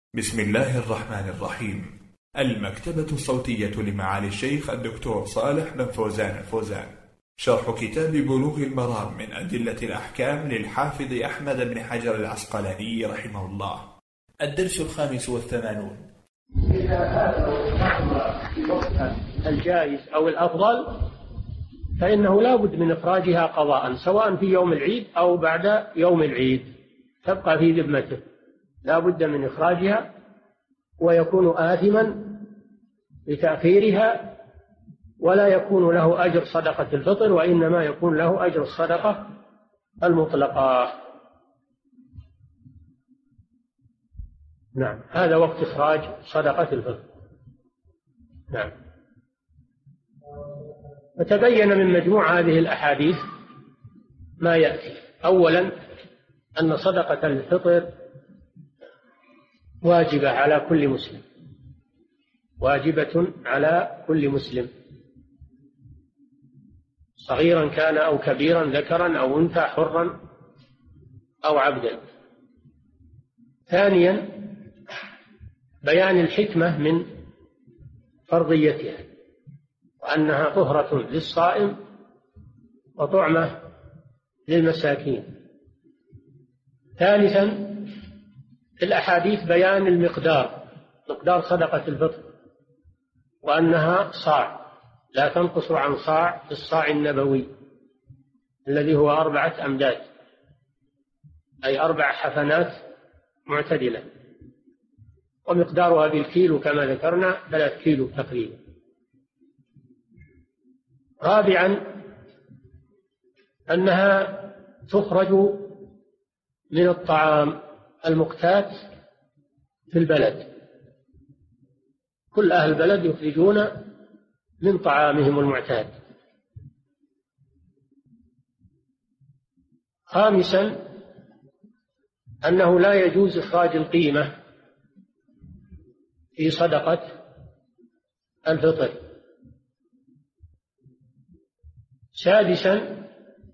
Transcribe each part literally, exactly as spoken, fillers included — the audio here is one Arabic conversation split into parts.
بسم الله الرحمن الرحيم. المكتبة الصوتية لمعالي الشيخ الدكتور صالح بن فوزان الفوزان، شرح كتاب بلوغ المرام من أدلة الأحكام للحافظ أحمد بن حجر العسقلاني رحمه الله. الدرس الخامس والثمانون. إذا هذا الوقت الجائز أو الأفضل فإنه لا بد من إخراجها قضاء، سواء في يوم العيد أو بعد يوم العيد تبقى في ذمته، لا بد من إخراجها، ويكون آثما بتأخيرها، ولا يكون له أجر صدقة الفطر، وإنما يكون له أجر الصدقة المطلقة. نعم، هذا وقت إخراج صدقة الفطر. نعم. وتبين من مجموع هذه الأحاديث ما يأتي. أولا، أن صدقة الفطر واجبة على كل مسلم، واجبة على كل مسلم، صغيرا كان أو كبيرا، ذكرا أو أنثى، حرا أو عبدا. ثانيا، بيان الحكمة من فرضيتها، وأنها طهرة للصائم وطعمة للمساكين. ثالثا، في الأحاديث بيان المقدار، مقدار صدقة الفطر، وأنها صاع، لا تنقص عن صاع في الصاع النبوي الذي هو أربعة أمداد، أي أربع حفنات معتدلة، ومقدارها بالكيلو كما ذكرنا ثلاث كيلو تقريبا. رابعا، أنها تخرج من الطعام المقتات في البلد، كل أهل البلد يخرجون من طعامهم المعتاد. خامسا، أنه لا يجوز إخراج القيمة في صدقة الفطر. سادسا،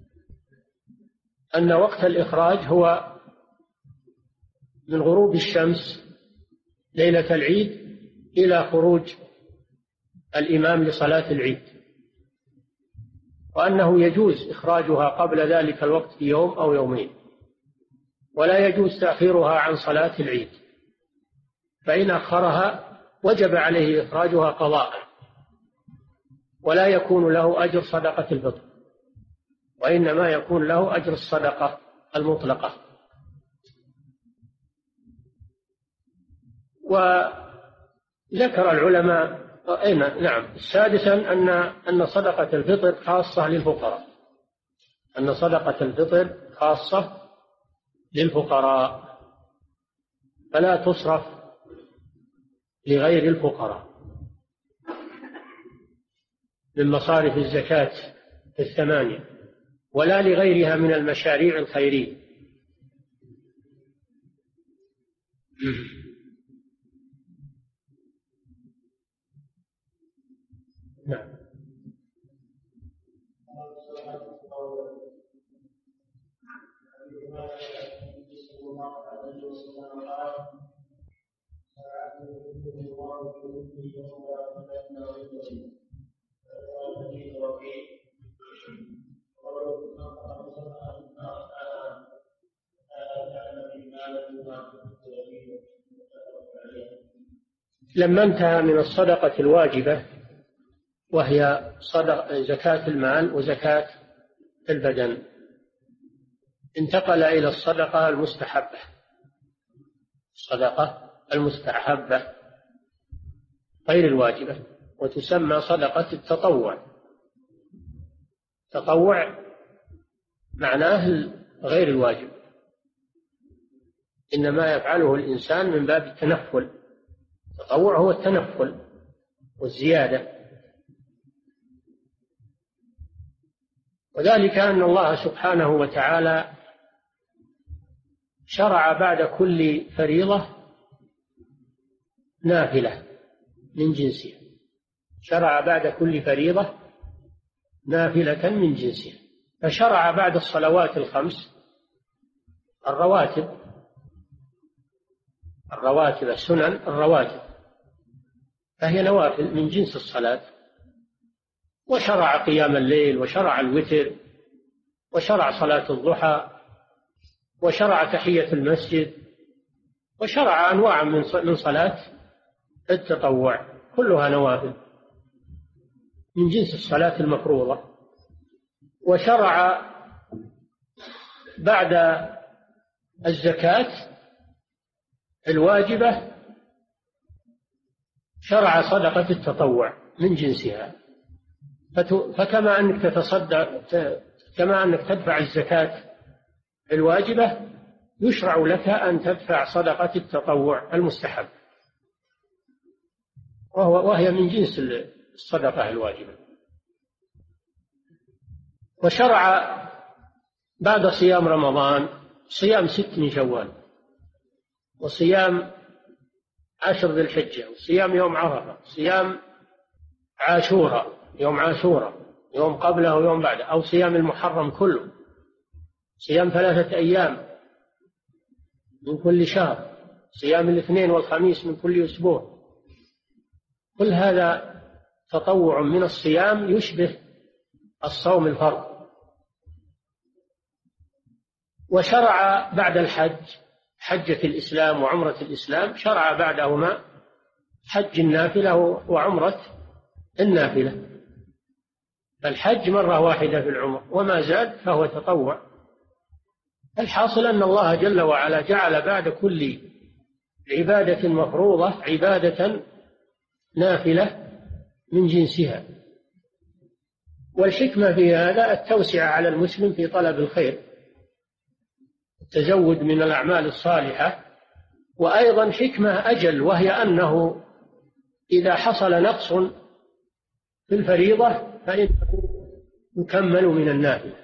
أن وقت الإخراج هو من غروب الشمس ليلة العيد إلى خروج الإمام لصلاة العيد، وأنه يجوز إخراجها قبل ذلك الوقت بيوم أو يومين، ولا يجوز تأخيرها عن صلاة العيد، فإن أخرها وجب عليه إخراجها قضاء، ولا يكون له أجر صدقة الفطر، وإنما يكون له أجر الصدقة المطلقة. وذكر العلماء نعم سادسا أن أن صدقة الفطر خاصة للفقراء، أن صدقة الفطر خاصة للفقراء، فلا تصرف لغير الفقراء من مصارف الزكاة الثمانية، ولا لغيرها من المشاريع الخيرية. نعم. لما انتهى من الصدقة الواجبة وهي صدق زكاة المال وزكاة البدن، انتقل إلى الصدقة المستحبة، الصدقة المستحبة غير الواجبة، وتسمى صدقة التطوع. تطوع معناه غير الواجب، إنما يفعله الإنسان من باب التنفل. التطوع هو التنفل والزيادة، وذلك أن الله سبحانه وتعالى شرع بعد كل فريضة نافلة من جنسها، شرع بعد كل فريضة نافلة من جنسها، فشرع بعد الصلوات الخمس الرواتب الرواتب السنن الرواتب، فهي نوافل من جنس الصلاة. وشرع قيام الليل، وشرع الوتر، وشرع صلاة الضحى، وشرع تحية المسجد، وشرع أنواع من صلاة التطوع، كلها نوافل من جنس الصلاة المفروضة. وشرع بعد الزكاة الواجبة شرع صدقة التطوع من جنسها. فكما أنك تتصدق كما أنك تدفع الزكاة الواجبة، يشرع لك أن تدفع صدقة التطوع المستحب، وهو وهي من جنس الصدقة الواجبة. وشرع بعد صيام رمضان صيام ست من شوال، وصيام عشر ذي الحجة، وصيام يوم عرفة، صيام عاشوراء يوم عاشوراء، يوم قبله ويوم بعده، أو صيام المحرم كله، صيام ثلاثة أيام من كل شهر، صيام الاثنين والخميس من كل أسبوع. كل هذا تطوع من الصيام يشبه الصوم الفرض. وشرع بعد الحج حجة الإسلام وعمرة الإسلام، شرع بعدهما حج النافلة وعمرة النافلة. فالحج مرة واحدة في العمر، وما زاد فهو تطوع. الحاصل أن الله جل وعلا جعل بعد كل عبادة مفروضة عبادة نافلة من جنسها. والحكمة في هذا التوسعة على المسلم في طلب الخير، التزود من الأعمال الصالحة. وأيضا حكمة أجل، وهي أنه إذا حصل نقص في الفريضة فإنه يكمل من النافلة.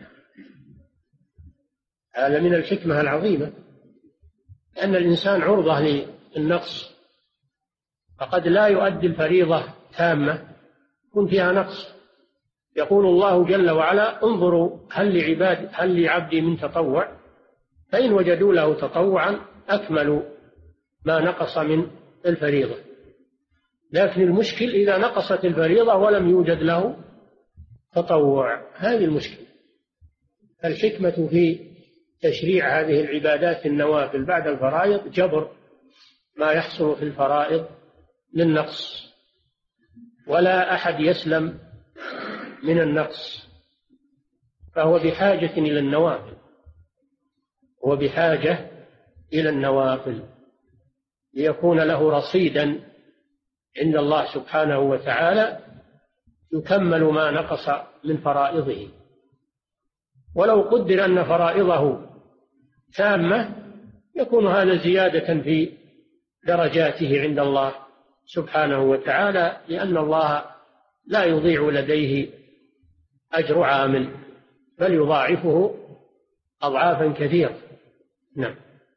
هذا من الحكمة العظيمة، أن الإنسان عرضة للنقص، فقد لا يؤدي الفريضة تامة يكون فيها نقص. يقول الله جل وعلا: انظروا هل لعباد هل لعبدي من تطوع، فإن وجدوا له تطوعا أكملوا ما نقص من الفريضة. لكن المشكل إذا نقصت الفريضة ولم يوجد له تطوع، هذه المشكلة. الحكمة في تشريع هذه العبادات النوافل بعد الفرائض جبر ما يحصل في الفرائض للنقص، ولا أحد يسلم من النقص، فهو بحاجة إلى النوافل، هو بحاجة إلى النوافل ليكون له رصيدا عند الله سبحانه وتعالى يكمل ما نقص من فرائضه. ولو قدر أن فرائضه تامة يكون هذا زيادة في درجاته عند الله سبحانه وتعالى، لأن الله لا يضيع لديه أجر عامل، بل يضاعفه أضعافا كثيرة. نعم.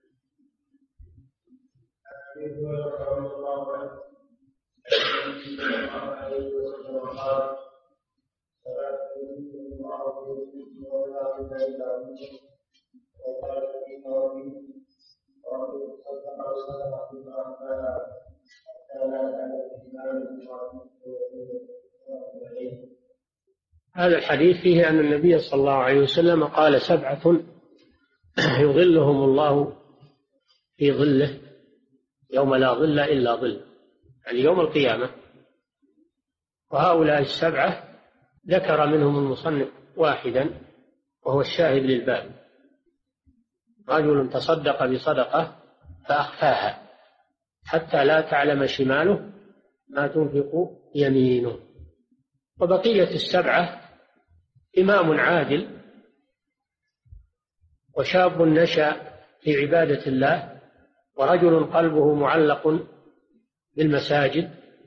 هذا الحديث فيه أن النبي صلى الله عليه وسلم قال: سبعة يظلهم الله في ظله يوم لا ظل إلا ظل، يعني يوم القيامة. وهؤلاء السبعة ذكر منهم المصنف واحدا وهو الشاهد للباب: رجل تصدق بصدقة فأخفاها حتى لا تعلم شماله ما تنفق يمينه. وبقية السبعة: إمام عادل، وشاب نشأ في عبادة الله، ورجل قلبه معلق بالمساجد،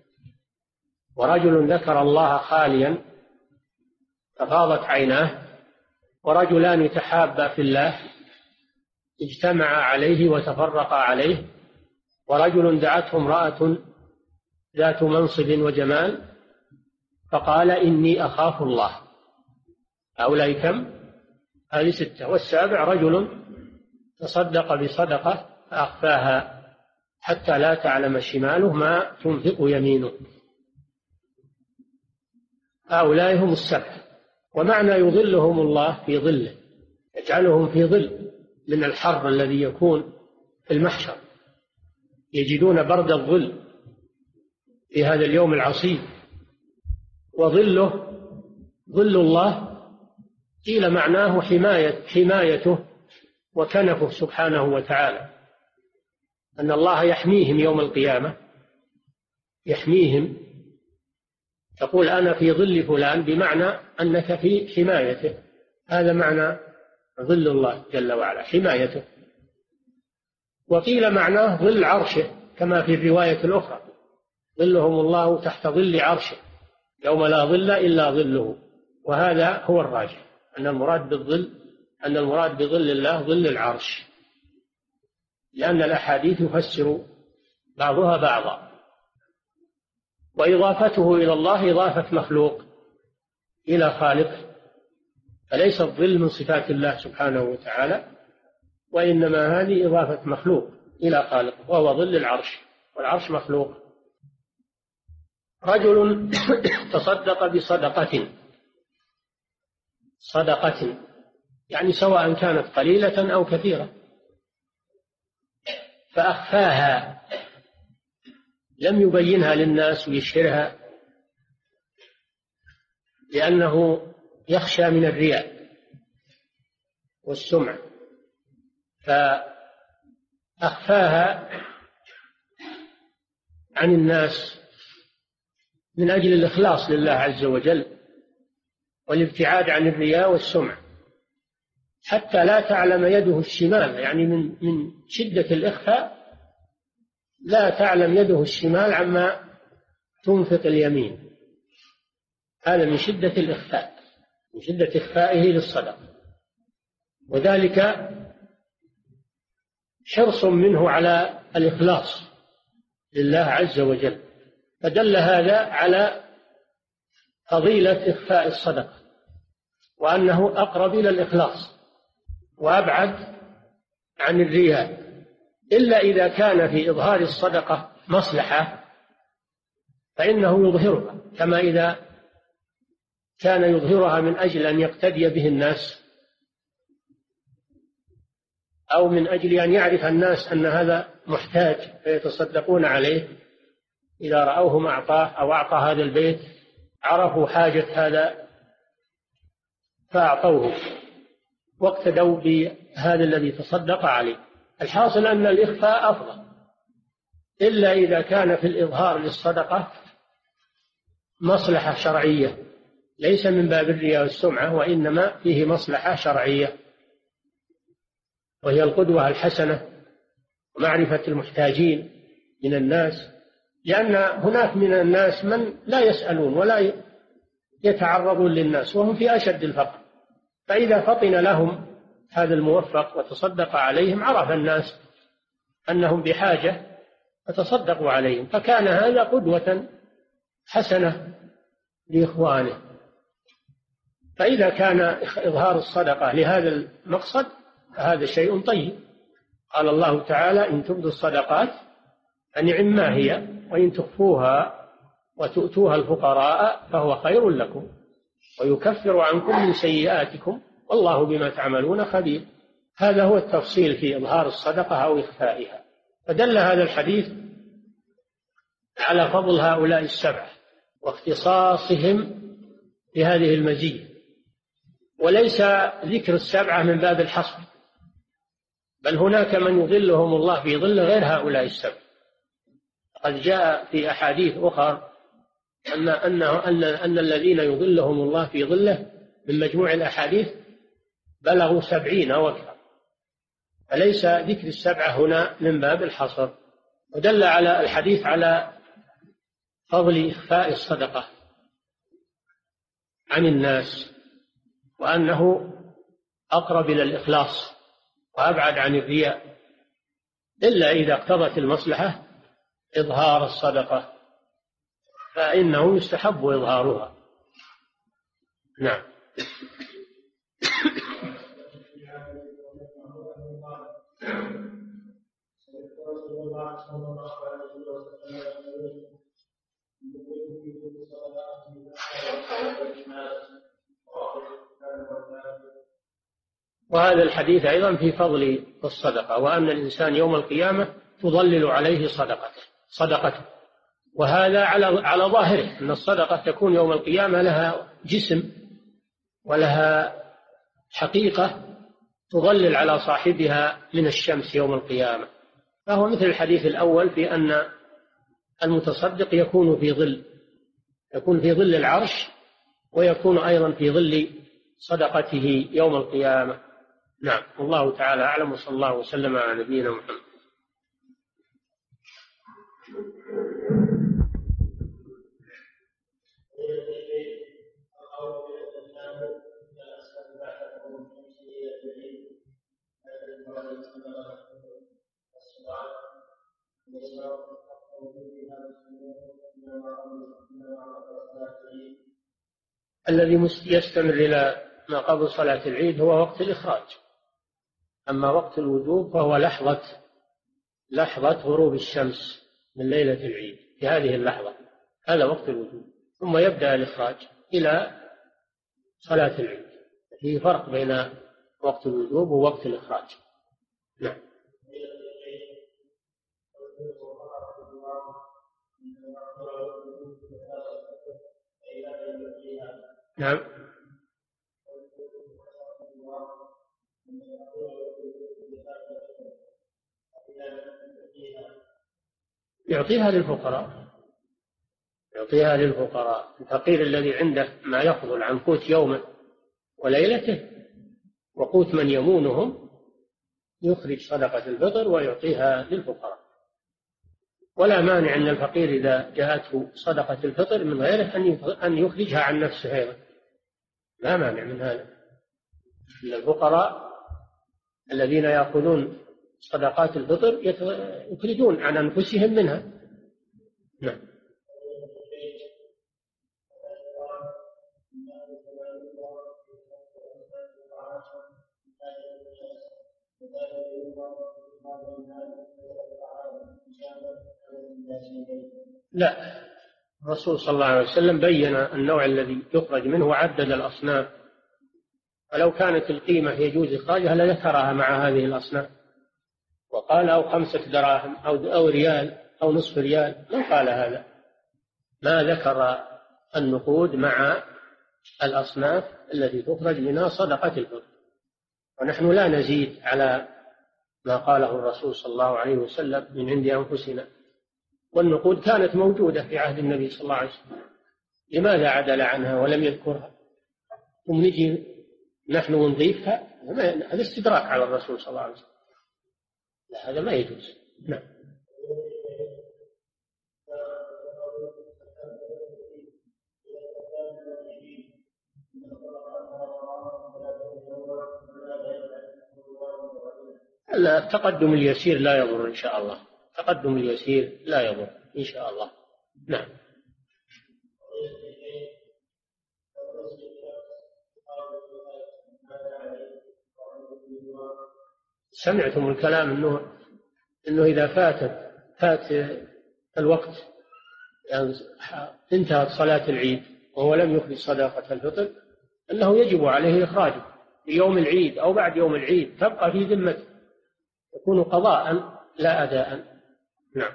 ورجل ذكر الله خاليا ففاضت عيناه، ورجلان تحابا في الله اجتمعا عليه وتفرقا عليه، ورجل دعته امرأة ذات منصب وجمال فقال: إني أخاف الله. هؤلاء كم؟ هذه ستة. والسابع: رجل تصدق بصدقة فأخفاها حتى لا تعلم شماله ما تنفق يمينه. هؤلاء هم السبعة. ومعنى يظلهم الله في ظله، يجعلهم في ظل من الحر الذي يكون في المحشر، يجدون برد الظل في هذا اليوم العصيب. وظله ظل الله قيل معناه حماية حمايته وكنفه سبحانه وتعالى، أن الله يحميهم يوم القيامة، يحميهم. تقول أنا في ظل فلان بمعنى أنك في حمايته، هذا معنى ظل الله جل وعلا، حمايته. وقيل معناه ظل عرشه كما في الرواية الأخرى، ظلهم الله تحت ظل عرشه يوم لا ظل إلا ظله. وهذا هو الراجح، أن المراد بالظل أن المراد بظل الله ظل العرش، لأن الأحاديث تفسر بعضها بعضا. وإضافته إلى الله إضافة مخلوق إلى خالقه، فليس الظل من صفات الله سبحانه وتعالى، وإنما هذه إضافة مخلوق إلى خالقه، وهو ظل العرش، والعرش مخلوق. رجل تصدق بصدقة، صدقة يعني سواء كانت قليلة أو كثيرة، فأخفاها، لم يبينها للناس ويشهرها، لأنه يخشى من الرياء والسمعة، فأخفاها عن الناس من أجل الإخلاص لله عز وجل والابتعاد عن الرياء والسمعة، حتى لا تعلم يده الشمال، يعني من من شدة الإخفاء لا تعلم يده الشمال عما تنفق اليمين. هذا من شدة الإخفاء، من شدة إخفائه للصدقة، وذلك حرص منه على الإخلاص لله عز وجل. فدل هذا على فضيلة إخفاء الصدقة، وأنه أقرب إلى الإخلاص وأبعد عن الرياء، إلا إذا كان في إظهار الصدقة مصلحة فإنه يظهرها، كما إذا كان يظهرها من أجل أن يقتدي به الناس، أو من أجل أن يعرف الناس أن هذا محتاج فيتصدقون عليه، إذا رأوه أعطاه أو أعطى هذا البيت عرفوا حاجة هذا فأعطوه واقتدوا بهذا الذي تصدق عليه. الحاصل أن الإخفاء أفضل، إلا إذا كان في الإظهار للصدقة مصلحة شرعية، ليس من باب الرياء والسمعة، وإنما فيه مصلحة شرعية، وهي القدوة الحسنة ومعرفة المحتاجين من الناس، لأن هناك من الناس من لا يسألون ولا يتعرضون للناس وهم في أشد الفقر، فإذا فطن لهم هذا الموفق وتصدق عليهم عرف الناس أنهم بحاجة فتصدقوا عليهم، فكان هذا قدوة حسنة لإخوانه. فإذا كان إظهار الصدقة لهذا المقصد فهذا شيء طيب. قال الله تعالى: إن تبدوا الصدقات فنعم ما هي، وإن تخفوها وتؤتوها الفقراء فهو خير لكم ويكفر عنكم من سيئاتكم والله بما تعملون خبير. هذا هو التفصيل في إظهار الصدقة أو إخفائها. فدل هذا الحديث على فضل هؤلاء السبعة واختصاصهم بهذه المزية، وليس ذكر السبعة من باب الحصر، بل هناك من يظلهم الله في ظل غير هؤلاء السبعة. قد جاء في أحاديث أخرى أن أنه أن أن الذين يظلهم الله في ظله من مجموع الأحاديث بلغوا سبعين أو أكثر، فليس ذكر السبعة هنا من باب الحصر. ودل على الحديث على فضل إخفاء الصدقة عن الناس، وأنه أقرب إلى الإخلاص وأبعد عن الرياء، إلا إذا اقتضت المصلحة إظهار الصدقة فإنه يستحب إظهارها. نعم. وهذا الحديث أيضا في فضل الصدقة، وأن الإنسان يوم القيامة تظلل عليه صدقته صدقته وهذا على على ظاهره أن الصدقة تكون يوم القيامة لها جسم ولها حقيقة تظلل على صاحبها من الشمس يوم القيامة. فهو مثل الحديث الأول في أن المتصدق يكون في ظل يكون في ظل العرش، ويكون أيضا في ظل صدقته يوم القيامة. نعم، والله تعالى أعلم، وصلى الله وسلم على نبينا محمد. الذي يستمر إلى ما قبل صلاة العيد هو وقت الإخراج، أما وقت الوجوب فهو لحظة لحظة غروب الشمس من ليلة العيد، في هذه اللحظة هذا وقت الوجوب، ثم يبدأ الإخراج إلى صلاة العيد. في فرق بين وقت الوجوب ووقت الإخراج. نعم. نعم. يعطيها للفقراء يعطيها للفقراء الفقير الذي عنده ما يفضل عن قوت يومه وليلته وقوت من يمونهم يخرج صدقة الفطر ويعطيها للفقراء. ولا مانع أن الفقير إذا جاءته صدقة الفطر من غيره أن يخرجها عن نفسه أيضا، لا مانع من هذا. الفقراء الذين يأخذون صدقات الفطر يخرجون عن أنفسهم منها. نعم. لا، الرسول صلى الله عليه وسلم بين النوع الذي يخرج منه وعدد الأصناف، ولو كانت القيمة يجوز إخراجها لذكرها مع هذه الأصناف، وقال أو خمسة دراهم أو أو ريال أو نصف ريال، ما قال هذا، ما ذكر النقود مع الأصناف التي تخرج منها صدقة الفطر. ونحن لا نزيد على ما قاله الرسول صلى الله عليه وسلم من عند أنفسنا، والنقود كانت موجودة في عهد النبي صلى الله عليه وسلم، لماذا عدل عنها ولم يذكرها؟ ثم نجي نحن ونضيفها، هذا استدراك على الرسول صلى الله عليه وسلم، لا هذا ما يجوز. نعم. التقدم اليسير لا يضر إن شاء الله، التقدم اليسير لا يضر إن شاء الله. نعم. سمعتم الكلام أنه أنه إذا فاتت فات الوقت يعني انتهت صلاة العيد وهو لم يخرج صدقة الفطر أنه يجب عليه إخراجه في يوم العيد أو بعد يوم العيد، تبقى في ذمته، يكون قضاء لا أداء. نعم.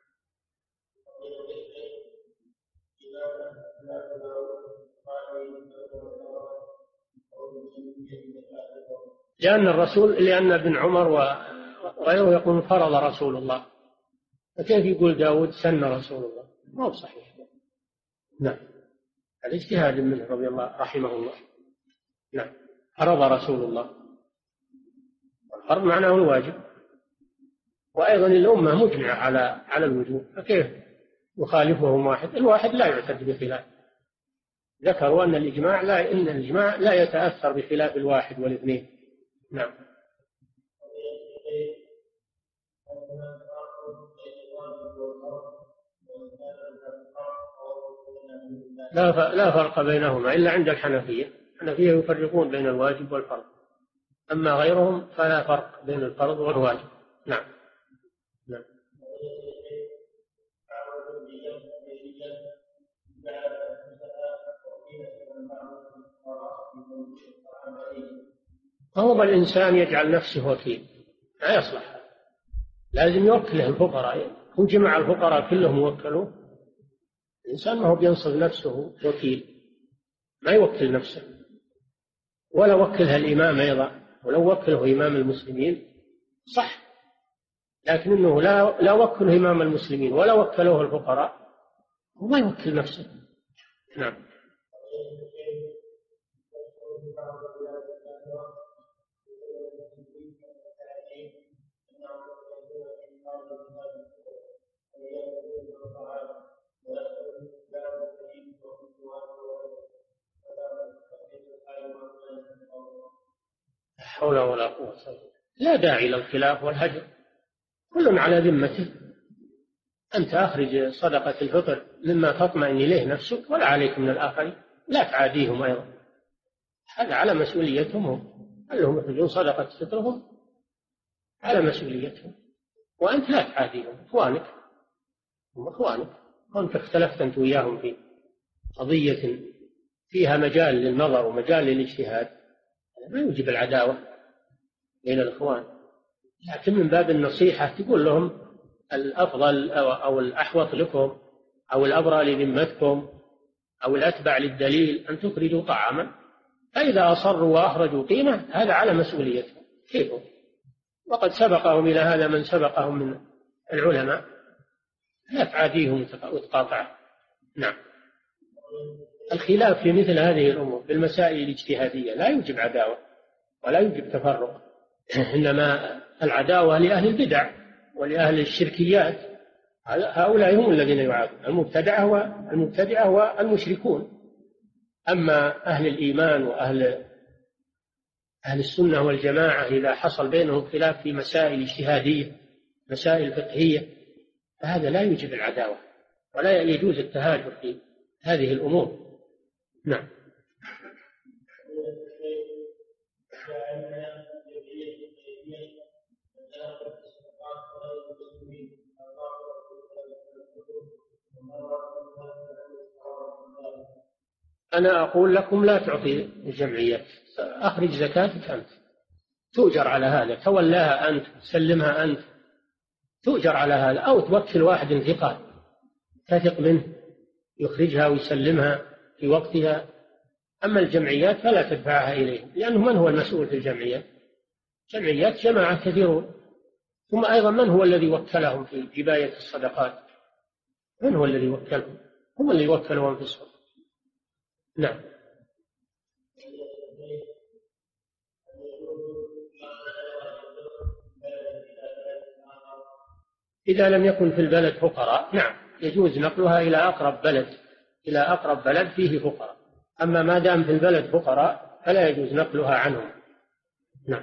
لأن الرسول لأن ابن عمر وغيره يقول فرض رسول الله، فكيف يقول داود سن رسول الله؟ ما هو صحيح. نعم، هذا اجتهاد منه رضي الله رحمه الله. نعم، فرض رسول الله، الفرض معناه الواجب، وأيضا الأمة مجمعة على على الوجوب، فكيف يخالفهم واحد؟ الواحد لا يعتد بخلاف. ذكروا أن الإجماع لا إن الإجماع لا يتأثر بخلاف الواحد والاثنين. نعم. لا لا فرق بينهما إلا عند الحنفية، الحنفية يفرقون بين الواجب والفرض، أما غيرهم فلا فرق بين الفرض والواجب. نعم. نعم. هو الإنسان يجعل نفسه وكيل، لا يصلح، لازم يوكله الفقراء. هم جمع الفقراء كلهم وكلوا، الإنسان ما هو بينصب نفسه وكيل، ما يوكل نفسه. ولا وكلها الإمام أيضا، ولو وكله إمام المسلمين صح، لكن إنه لا لا وكله إمام المسلمين ولا وكلوه الفقراء، وما يوكل نفسه. نعم. لا حول ولا قوة إلا بالله. لا داعي للخلاف والهجر، كل على ذمته. أنت أخرج صدقة الفطر مما تطمئن إليه نفسك، ولا عليك من الآخرين، لا تعاديهم أيضا، هذا على مسؤوليتهم هم. أنهم يخرجون صدقة فطرهم على مسؤوليتهم، وأنت لا تعاديهم، إخوانك هم إخوانك. وأنت اختلفت أنت وياهم في قضية فيها مجال للنظر ومجال للاجتهاد، ما يوجب العداوة بين الإخوان، لكن من باب النصيحة تقول لهم الأفضل أو الأحوط لكم أو الأبرى لذمتكم أو الأتبع للدليل أن تخرجوا طعاما، فإذا أصروا وأخرجوا قيمة هذا على مسؤوليتهم كيفهم، وقد سبقهم إلى هذا من سبقهم من العلماء، لا تعاديهم وتقاطع. نعم. الخلاف في مثل هذه الأمور بالمسائل الاجتهادية لا يوجب عداوة ولا يوجب تفرق، إنما العداوة لأهل البدع ولأهل الشركيات، هؤلاء هم الذين يعادون، المبتدعة والمبتدعة والمشركون. أما أهل الإيمان وأهل أهل السنة والجماعة إذا حصل بينهم خلاف في مسائل اجتهادية مسائل فقهية فهذا لا يوجب العداوة ولا يجوز التهاجر في هذه الأمور. نعم. أنا أقول لكم لا تعطي الجمعيات، أخرج زكاتك أنت، تؤجر على هذا، تولاها أنت، سلمها أنت، تؤجر على هذا، أو توكل واحد ثقة تثق منه يخرجها ويسلمها في وقتها. أما الجمعيات فلا تدفعها إليه، لأنه من هو المسؤول في الجمعيات؟ جمعيات جماعة كثيرون، ثم أيضا من هو الذي وكلهم في جباية الصدقات؟ من هو الذي وكلهم؟ هم اللي وكلوا أنفسهم. نعم. إذا لم يكن في البلد فقراء نعم يجوز نقلها إلى أقرب بلد إلى أقرب بلد فيه فقراء، أما ما دام في البلد فقراء فلا يجوز نقلها عنهم. نعم.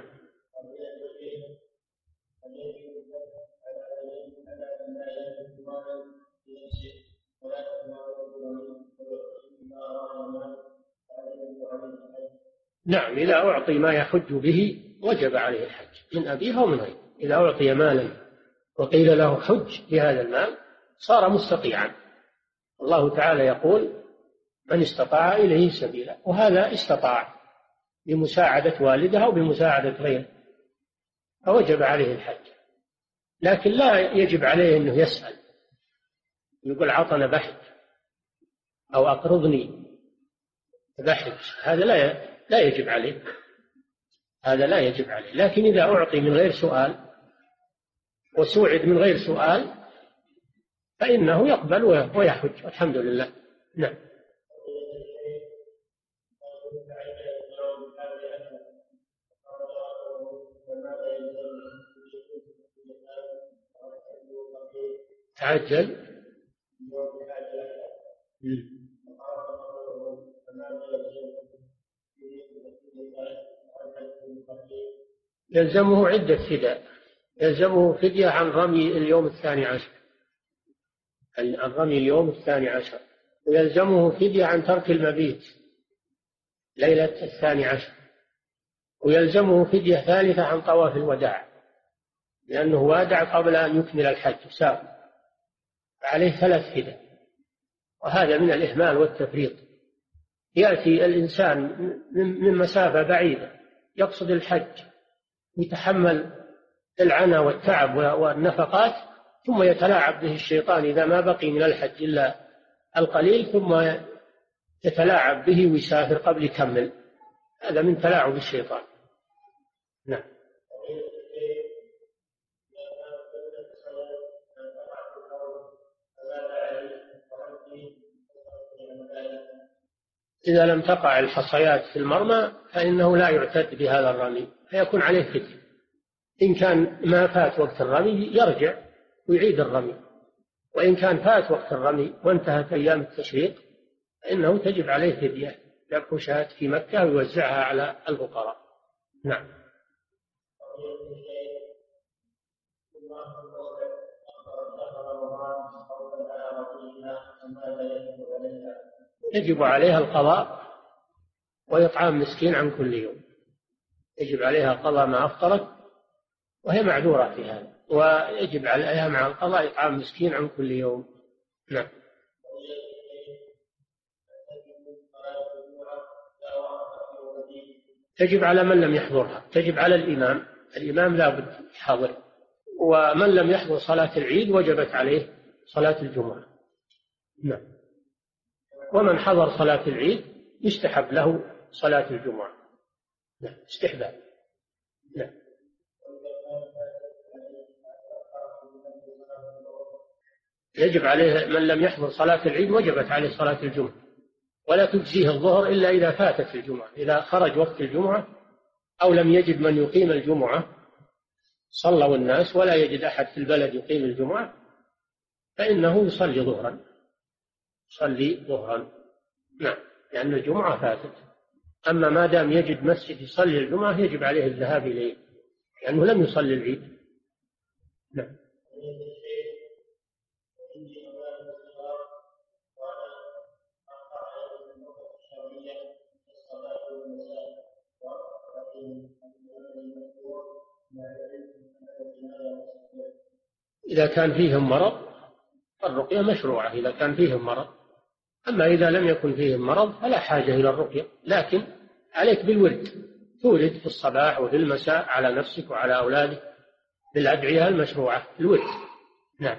نعم إذا أعطي ما يحج به وجب عليه الحج من أبيها ومن غيره. إذا أعطي مالا وقيل له حج بهذا المال صار مستطيعا. الله تعالى يقول من استطاع إليه سبيلا، وهذا استطاع بمساعدة والده أو بمساعدة غيره فوجب عليه الحج، لكن لا يجب عليه أنه يسأل يقول عطنا بحج أو أقرضني بحج، هذا لا لا يجب عليه، هذا لا يجب عليه. لكن إذا أعطي من غير سؤال وسوعد من غير سؤال فإنه يقبل ويحج الحمد لله. نعم. تعجل. يلزمه عدة فداء، يلزمه فدية عن رمي اليوم الثاني عشر عن رمي اليوم الثاني عشر، ويلزمه فدية عن ترك المبيت ليلة الثاني عشر، ويلزمه فدية ثالثة عن طواف الوداع لأنه وادع قبل أن يكمل الحج سافر، عليه ثلاث فدى، وهذا من الإهمال والتفريط. يأتي الإنسان من مسافة بعيدة يقصد الحج يتحمل العنى والتعب والنفقات، ثم يتلاعب به الشيطان إذا ما بقي من الحج إلا القليل، ثم يتلاعب به ويسافر قبل يكمل. هذا من تلاعب الشيطان. نعم. إذا لم تقع الحصيات في المرمى فإنه لا يعتد بهذا الرمي، فيكون عليه فدية. إن كان ما فات وقت الرمي يرجع ويعيد الرمي، وإن كان فات وقت الرمي وانتهت أيام التشريق فإنه تجب عليه فدية، يذبح شاة في مكة ويوزعها على الفقراء. نعم. يجب عليها القضاء وإطعام مسكين عن كل يوم، يجب عليها قضاء ما أفطرت وهي معذورة في هذا، ويجب عليها مع القضاء إطعام مسكين عن كل يوم. نعم. تجب على من لم يحضرها، تجب على الإمام، الإمام لا بد يحضر، ومن لم يحضر صلاة العيد وجبت عليه صلاة الجمعة. نعم. ومن حضر صلاة العيد يستحب له صلاة الجمعة. نعم، استحباب. نعم. يجب عليه من لم يحضر صلاة العيد وجبت عليه صلاة الجمعة، ولا تجزيه الظهر إلا إذا فاتت الجمعة. إذا خرج وقت الجمعة أو لم يجد من يقيم الجمعة، صلوا الناس ولا يجد أحد في البلد يقيم الجمعة، فإنه يصلي ظهرا، يصلي ظهرا. نعم، لأن الجمعة فاتت. أما ما دام يجد مسجد يصلي الجمعة يجب عليه الذهاب إليه، لأنه لم يصلي العيد. نعم. إذا كان فيهم مرض الرقية مشروعة، إذا كان فيهم مرض. أما إذا لم يكن فيهم مرض فلا حاجة إلى الرقية، لكن عليك بالورد، تورد في الصباح وفي المساء على نفسك وعلى أولادك بالأدعية المشروعة، الورد. نعم.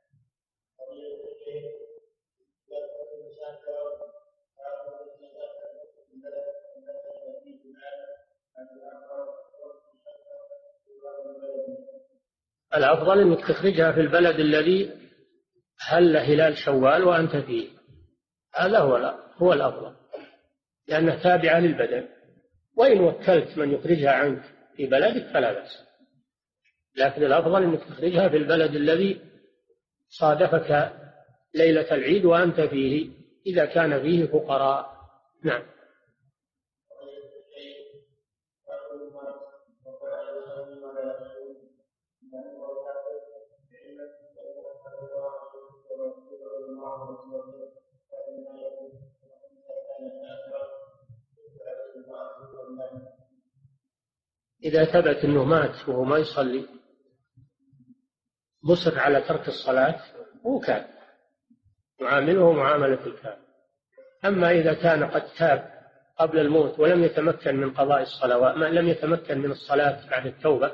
الأفضل أنك تخرجها في البلد الذي هل هلال شوال وأنت فيه، هذا هو هو الأفضل، لأنها تابعة للبدن. وإن وكلت من يخرجها عنك في بلدك فلا بأس، لكن الأفضل أنك تخرجها في البلد الذي صادفك ليلة العيد وأنت فيه، إذا كان فيه فقراء. نعم. إذا ثبت أنه مات وهو ما يصلي مصر على ترك الصلاة هو كافر، يعامله معاملة الكافر. أما إذا كان قد تاب قبل الموت ولم يتمكن من قضاء الصلوات، ما لم يتمكن من الصلاة بعد التوبة،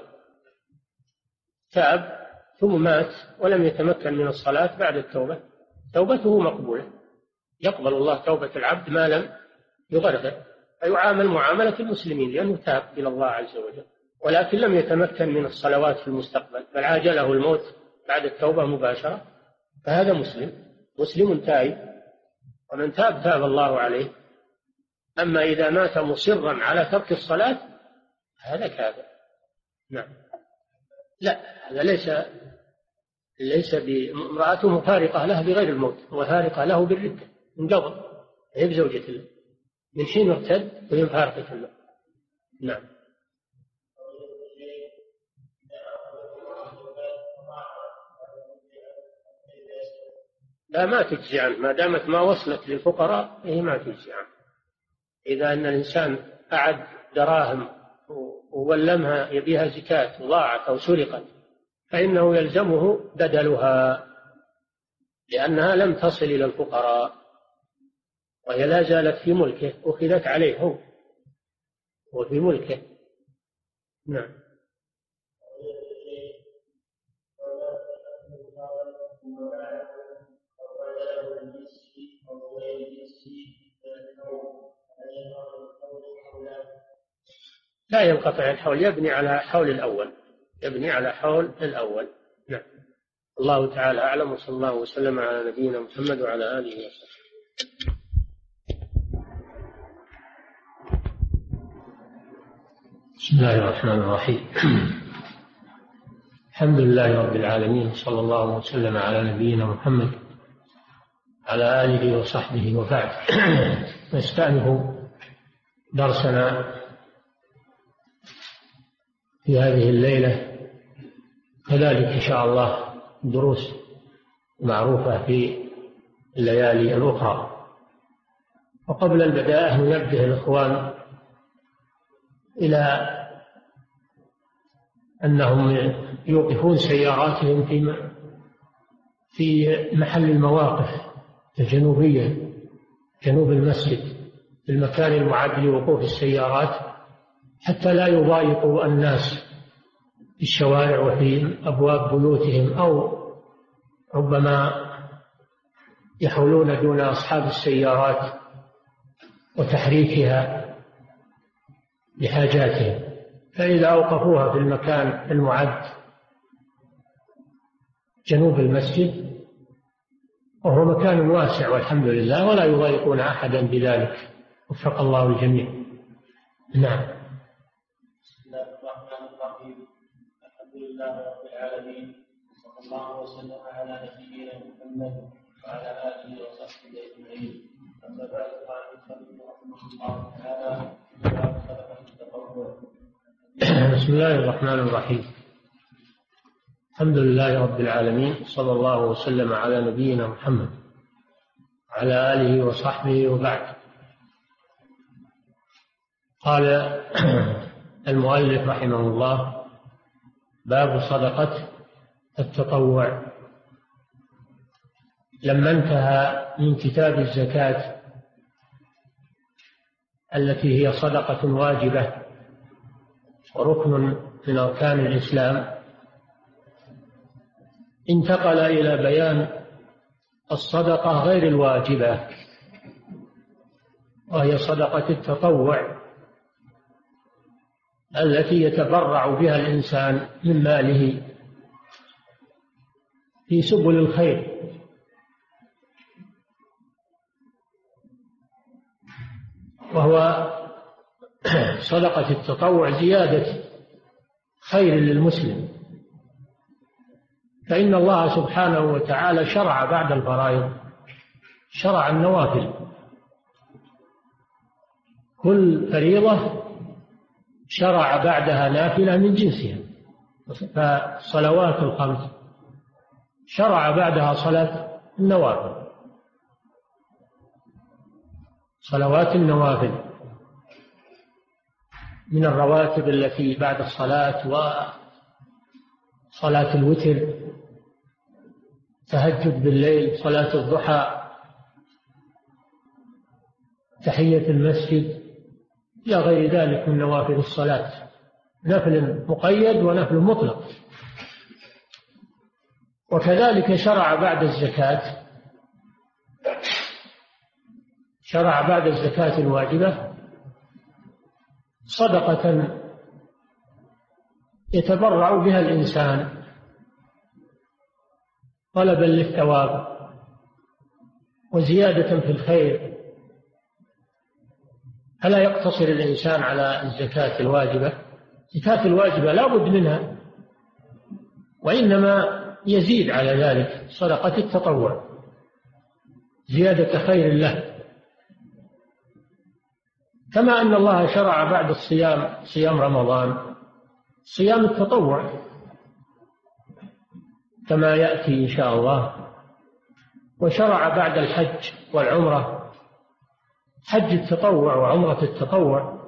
تاب ثم مات ولم يتمكن من الصلاة بعد التوبة، توبته مقبولة، يقبل الله توبة العبد ما لم يغرغر، فيعامل معاملة المسلمين لأنه تاب إلى الله عز وجل، ولكن لم يتمكن من الصلوات في المستقبل بل عاجله الموت بعد التوبة مباشرة، فهذا مسلم مسلم تائب، ومن تاب تاب الله عليه. أما إذا مات مصرا على ترك الصلاة هذا كافر. نعم. لا، هذا ليس ليس بامرأته مفارقة له بغير الموت، وفارقة له بالردة من قبل، هي بزوجة الله من حين ارتد وهي مفارقة له. نعم. لا، ما تجزي عنه ما دامت ما وصلت للفقراء، هي ما تجزي عنه. إذا أن الإنسان أعد دراهم وولمها يبيها زكاة وضاعت أو سرقت فإنه يلزمه بدلها، لأنها لم تصل إلى الفقراء وهي لا زالت في ملكه، أخذت عليه هو وفي ملكه، نعم. لا ينقطع الحول، يبني على حول الأول، يبني على حول الأول. نعم. الله تعالى أعلم، وصلى الله وسلم على نبينا محمد وعلى آله وصحبه. بسم الله الرحمن الرحيم. الحمد لله رب العالمين، صلى الله وسلم على نبينا محمد على آله وصحبه، وبعد. نستأنف درسنا في هذه الليلة، كذلك إن شاء الله دروس معروفة في الليالي الأخرى. وقبل البداية ننبه الإخوان إلى أنهم يوقفون سياراتهم في في محل المواقف الجنوبية جنوب المسجد، في المكان المعد لوقوف السيارات، حتى لا يضايقوا الناس في الشوارع وفي أبواب بيوتهم، أو ربما يحولون دون أصحاب السيارات وتحريكها لحاجاتهم. فإذا أوقفوها في المكان المعد جنوب المسجد، وهو مكان واسع والحمد لله، ولا يضايقون أحدا بذلك، وفق الله الجميع. نعم. بسم الله الرحمن الرحيم. الحمد لله رب العالمين، صلى الله وسلم على نبينا محمد وعلى آله وصحبه أجمعين. أما بعد، قال المصنف رحمه الله تعالى: باب صدقة التطوع. بسم الله الرحمن الرحيم. الحمد لله رب العالمين، صلى الله وسلم على نبينا محمد وعلى آله وصحبه، وبعد. قال المؤلف رحمه الله: باب صدقة التطوع. لما انتهى من كتاب الزكاة التي هي صدقة واجبة وركن من أركان الإسلام، انتقل إلى بيان الصدقة غير الواجبة، وهي صدقة التطوع التي يتبرع بها الإنسان من ماله في سبل الخير. وهو صدقة التطوع زيادة خير للمسلم، فإن الله سبحانه وتعالى شرع بعد الفرائض شرع النوافل، كل فريضة شرع بعدها نافلة من جنسها. فالصلوات الخمس شرع بعدها صلاة النوافل، صلوات النوافل من الرواتب التي بعد الصلاة، وصلاة الوتر، تهجد بالليل، صلاة الضحى، تحية المسجد، إلى غير ذلك من نوافل الصلاة، نفل مقيد ونفل مطلق. وكذلك شرع بعد الزكاة، شرع بعد الزكاة الواجبة صدقة يتبرع بها الإنسان طلبا للثواب وزيادة في الخير. فلا يقتصر الإنسان على الزكاة الواجبة، الزكاة الواجبة لا بد منها، وإنما يزيد على ذلك صدقة التطوع زيادة خير له. كما أن الله شرع بعد الصيام، صيام رمضان، صيام التطوع كما يأتي إن شاء الله. وشرع بعد الحج والعمرة حج التطوع وعمرة التطوع.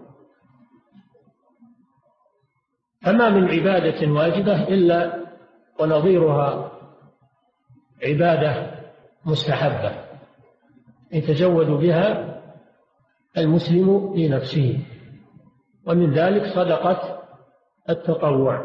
فما من عبادة واجبة إلا ونظيرها عبادة مستحبة يتزود بها المسلم لنفسه، ومن ذلك صدقة التطوع.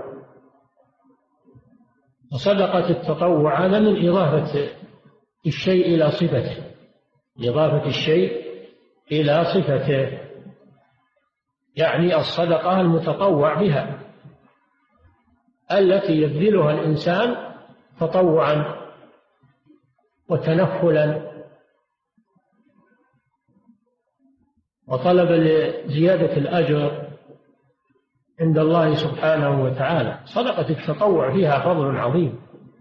وصدقة التطوع هذا من إضافة الشيء إلى صفته، إضافة الشيء إلى صفته، يعني الصدقة المتطوع بها التي يبذلها الإنسان تطوعا وتنفلا وطلب لزيادة الأجر عند الله سبحانه وتعالى. صدقة التطوع فيها فضل عظيم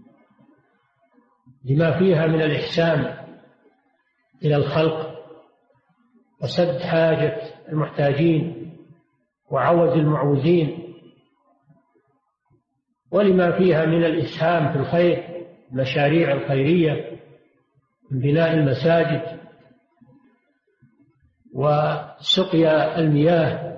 لما فيها من الإحسان إلى الخلق وسد حاجة المحتاجين وعوز المعوزين، ولما فيها من الإسهام في الخير، المشاريع الخيرية من بناء المساجد وسقيا المياه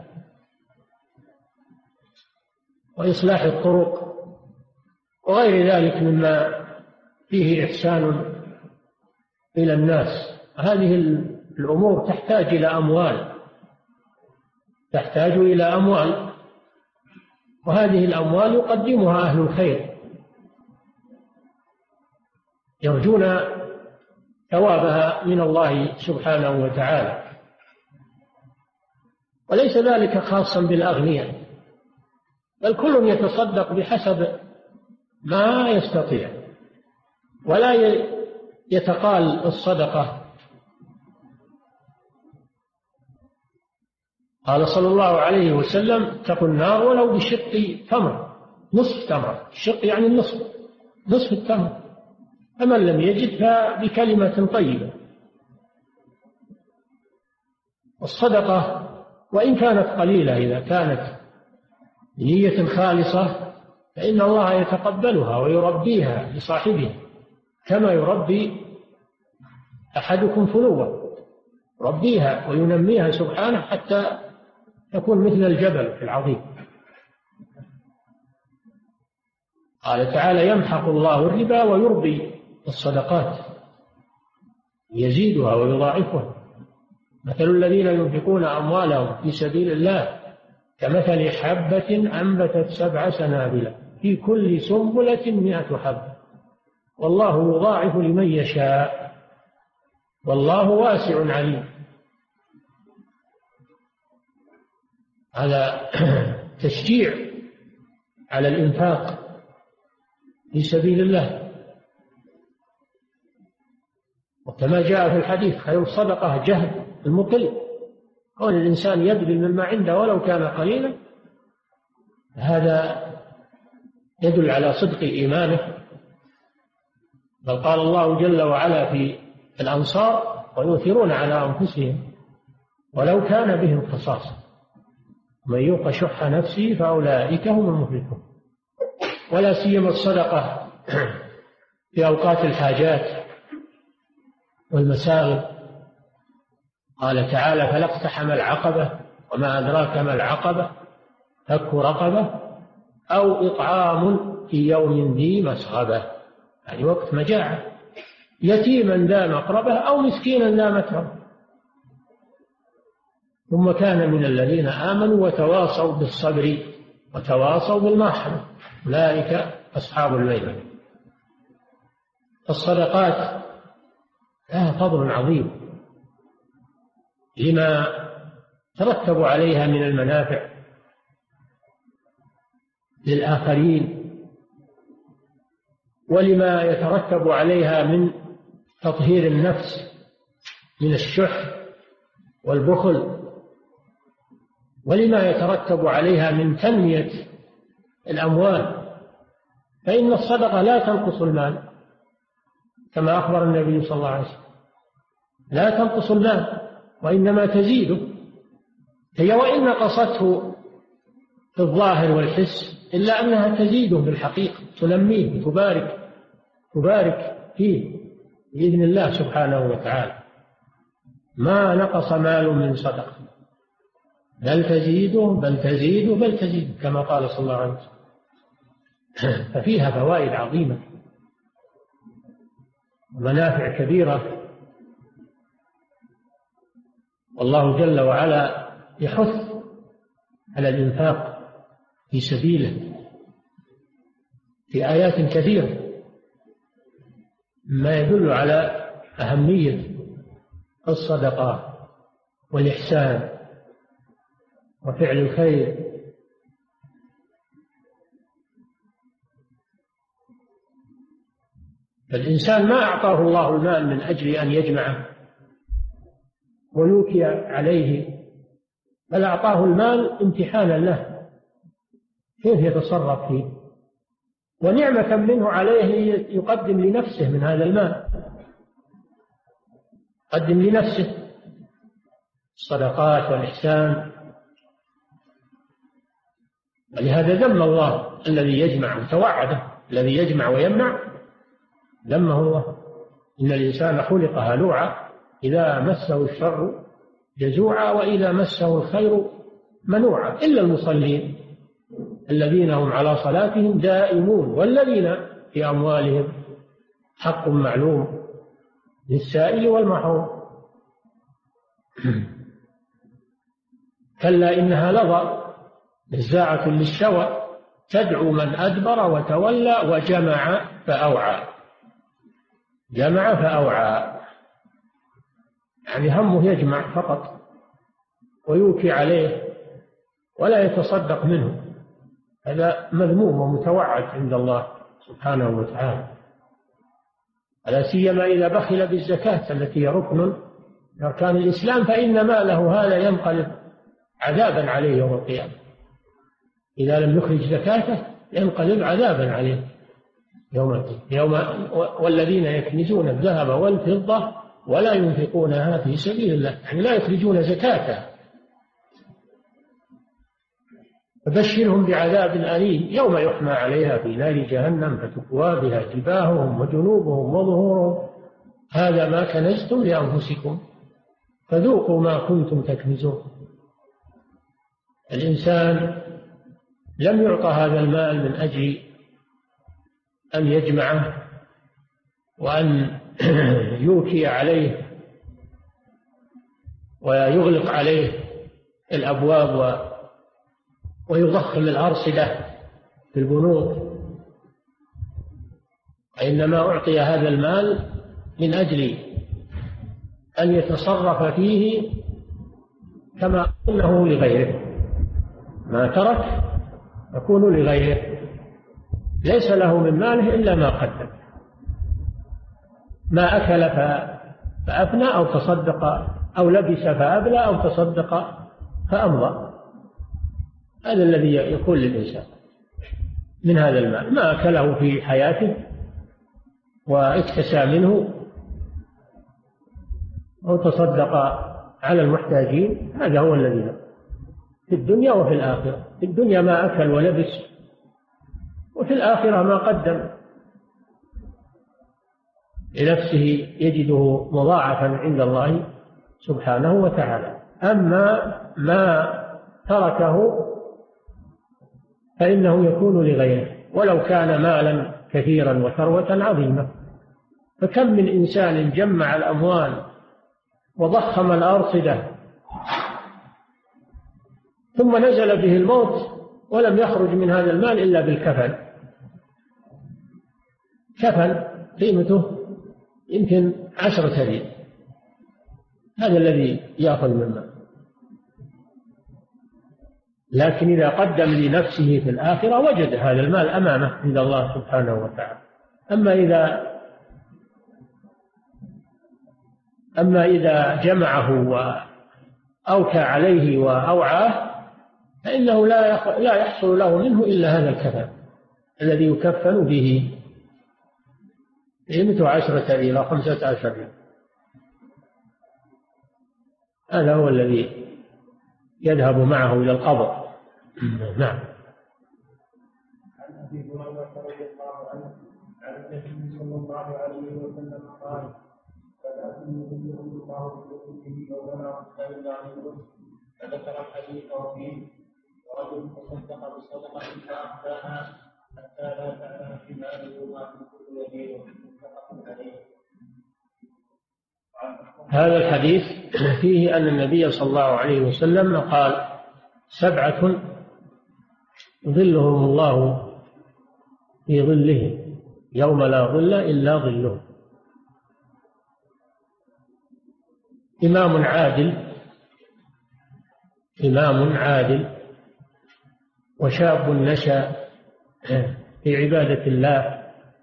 وإصلاح الطرق وغير ذلك مما فيه إحسان إلى الناس. هذه الأمور تحتاج إلى أموال، تحتاج إلى أموال، وهذه الأموال يقدمها أهل الخير يرجون ثوابها من الله سبحانه وتعالى. وليس ذلك خاصا بالأغنياء، بل كل يتصدق بحسب ما يستطيع، ولا يتقال الصدقة. قال صلى الله عليه وسلم: اتقوا النار ولو بشق تمر، نصف تمر، الشق يعني النصف، نصف التمر، فمن لم يجد فبكلمة طيبة. الصدقة وإن كانت قليلة إذا كانت بنية خالصة فإن الله يتقبلها ويربيها لصاحبها كما يربي أحدكم فلوة، يربيها وينميها سبحانه حتى تكون مثل الجبل العظيم. قال تعالى: يمحق الله الربا ويربي الصدقات يزيدها ويضاعفها. مثل الذين ينفقون أموالهم في سبيل الله كمثل حبة أنبتت سبع سنابل في كل سنبلة مئة حبة والله يضاعف لمن يشاء والله واسع عليم. هذا تشجيع على الإنفاق في سبيل الله. وكما جاء في الحديث: خير الصدقة جهد المقل. كون الإنسان يبذل مما عنده ولو كان قليلا هذا يدل على صدق إيمانه. بل قال الله جل وعلا في الأنصار: ويؤثرون على أنفسهم ولو كان بهم خصاصة من يوق شح نفسه فأولئك هم المفلحون. ولا سيما الصدقة في أوقات الحاجات والمساغب. قال تعالى: فلا اقتحم العقبة وما أدراك ما العقبة فك رقبة أو إطعام في يوم ذي مسغبة، يعني وقت مجاعة، يتيما ذا مقربة أو مسكينا ذا متربة. ثم كان من الذين آمنوا وتواصوا بالصبر وتواصوا بالمرحمة أولئك أصحاب الميمنة. الصدقات لها فضل عظيم لما ترتب عليها من المنافع للآخرين، ولما يترتب عليها من تطهير النفس من الشح والبخل، ولما يترتب عليها من تنمية الأموال. فإن الصدقة لا تنقص المال كما أخبر النبي صلى الله عليه وسلم، لا تنقص المال وإنما تزيده. هي وإن نقصته في الظاهر والحس إلا أنها تزيده بالحقيقة، تنميه، تبارك تبارك فيه بإذن الله سبحانه وتعالى. ما نقص مال من صدقة بل تزيده بل تزيده بل تزيده كما قال صلى الله عليه وسلم. ففيها فوائد عظيمة ومنافع كبيرة، والله جل وعلا يحث على الإنفاق في سبيله في آيات كثيرة، ما يدل على أهمية الصدقات والإحسان وفعل الخير. فالإنسان ما أعطاه الله المال من أجل أن يجمعه ويوكي عليه، بل أعطاه المال امتحانا له كيف يتصرف فيه، ونعمة منه عليه يقدم لنفسه من هذا المال، يقدم لنفسه الصدقات والإحسان. ولهذا ذم الله الذي يجمع وتوعده، الذي يجمع ويمنع ذمه الله. إن الإنسان خلق هلوعا إذا مسه الشر جزوعا وإذا مسه الخير منوعا، إلا المصلين الذين هم على صلاتهم دائمون والذين في أموالهم حق معلوم للسائل والمحروم. كلا إنها لظى نزاعة للشوى تدعو من أدبر وتولى وجمع فأوعى. جمع فأوعى يعني همه يجمع فقط ويوكي عليه ولا يتصدق منه، هذا مذموم ومتوعد عند الله سبحانه وتعالى، لا سيما إذا بخل بالزكاة التي هي ركن من أركان الإسلام، فإن ماله هذا ينقلب عذابا عليه يوم القيامة. إذا لم يخرج زكاته ينقلب عذابا عليه يوم القيامة. يوم والذين يكنزون الذهب والفضة ولا ينفقونها في سبيل الله، يعني لا يخرجون زكاتها، فبشرهم بعذاب أليم يوم يحمى عليها في نار جهنم فتكوى بها جباههم وجنوبهم وظهورهم هذا ما كنزتم لأنفسكم فذوقوا ما كنتم تكنزون. الإنسان لم يعطى هذا المال من أجل أن يجمعه وأن يوكي عليه ويغلق عليه الأبواب ويضخم الأرصدة في البنوك، وإنما أعطي هذا المال من أجل أن يتصرف فيه كما أنه لغيره، ما ترك يكون لغيره، ليس له من ماله إلا ما قدم، ما أكل فأفنى أو تصدق أو لبس فأبلى أو تصدق فأمضى، هذا الذي يكون للإنسان من هذا المال، ما أكله في حياته واكتسى منه أو تصدق على المحتاجين، هذا هو الذي له في الدنيا وفي الآخرة. في الدنيا ما أكل ولبس، وفي الآخرة ما قدم لنفسه يجده مضاعفا عند الله سبحانه وتعالى. أما ما تركه فإنه يكون لغيره ولو كان مالا كثيرا وثروة عظيمة. فكم من إنسان جمع الأموال وضخم الأرصدة ثم نزل به الموت ولم يخرج من هذا المال إلا بالكفن، كفن قيمته يمكن عشرة ريال، هذا الذي يأخذ من المال. لكن إذا قدم لنفسه في الآخرة وجد هذا المال أمامه عند الله سبحانه وتعالى. أما إذا أما إذا جمعه وأوكى عليه وأوعاه فإنه لا لا يحصل له منه إلا هذا الكفن الذي يكفن به، قيمته عشرة إلى خمسة عشر. هذا هو الذي يذهب معه إلى القبر. نعم. عن أبي هريرة رضي الله عنه عن النبي صلى الله عليه وسلم قال: فلا النبي صلى الله عليه وسلم أولا إلا عن الرسل، فذكر الحديث وفيه: ورجل تصدق بصدقة فأخفاها حتى لا تعلم شماله ما تنفق يمينه، متفق عليه. هذا الحديث فيه أن النبي صلى الله عليه وسلم قال: سبعة يظلهم الله في ظله يوم لا ظل إلا ظله. إمام عادل إمام عادل وشاب نشأ في عبادة الله،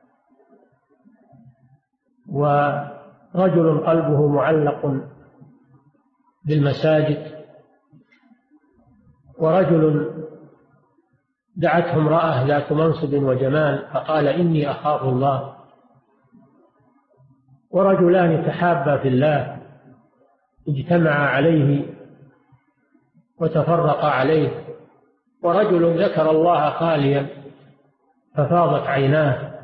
ورجل قلبه معلق بالمساجد، ورجل دعته امرأة ذات منصب وجمال فقال إني أخاف الله، ورجلان تحابا في الله اجتمعا عليه وتفرقا عليه، ورجل ذكر الله خاليا ففاضت عيناه،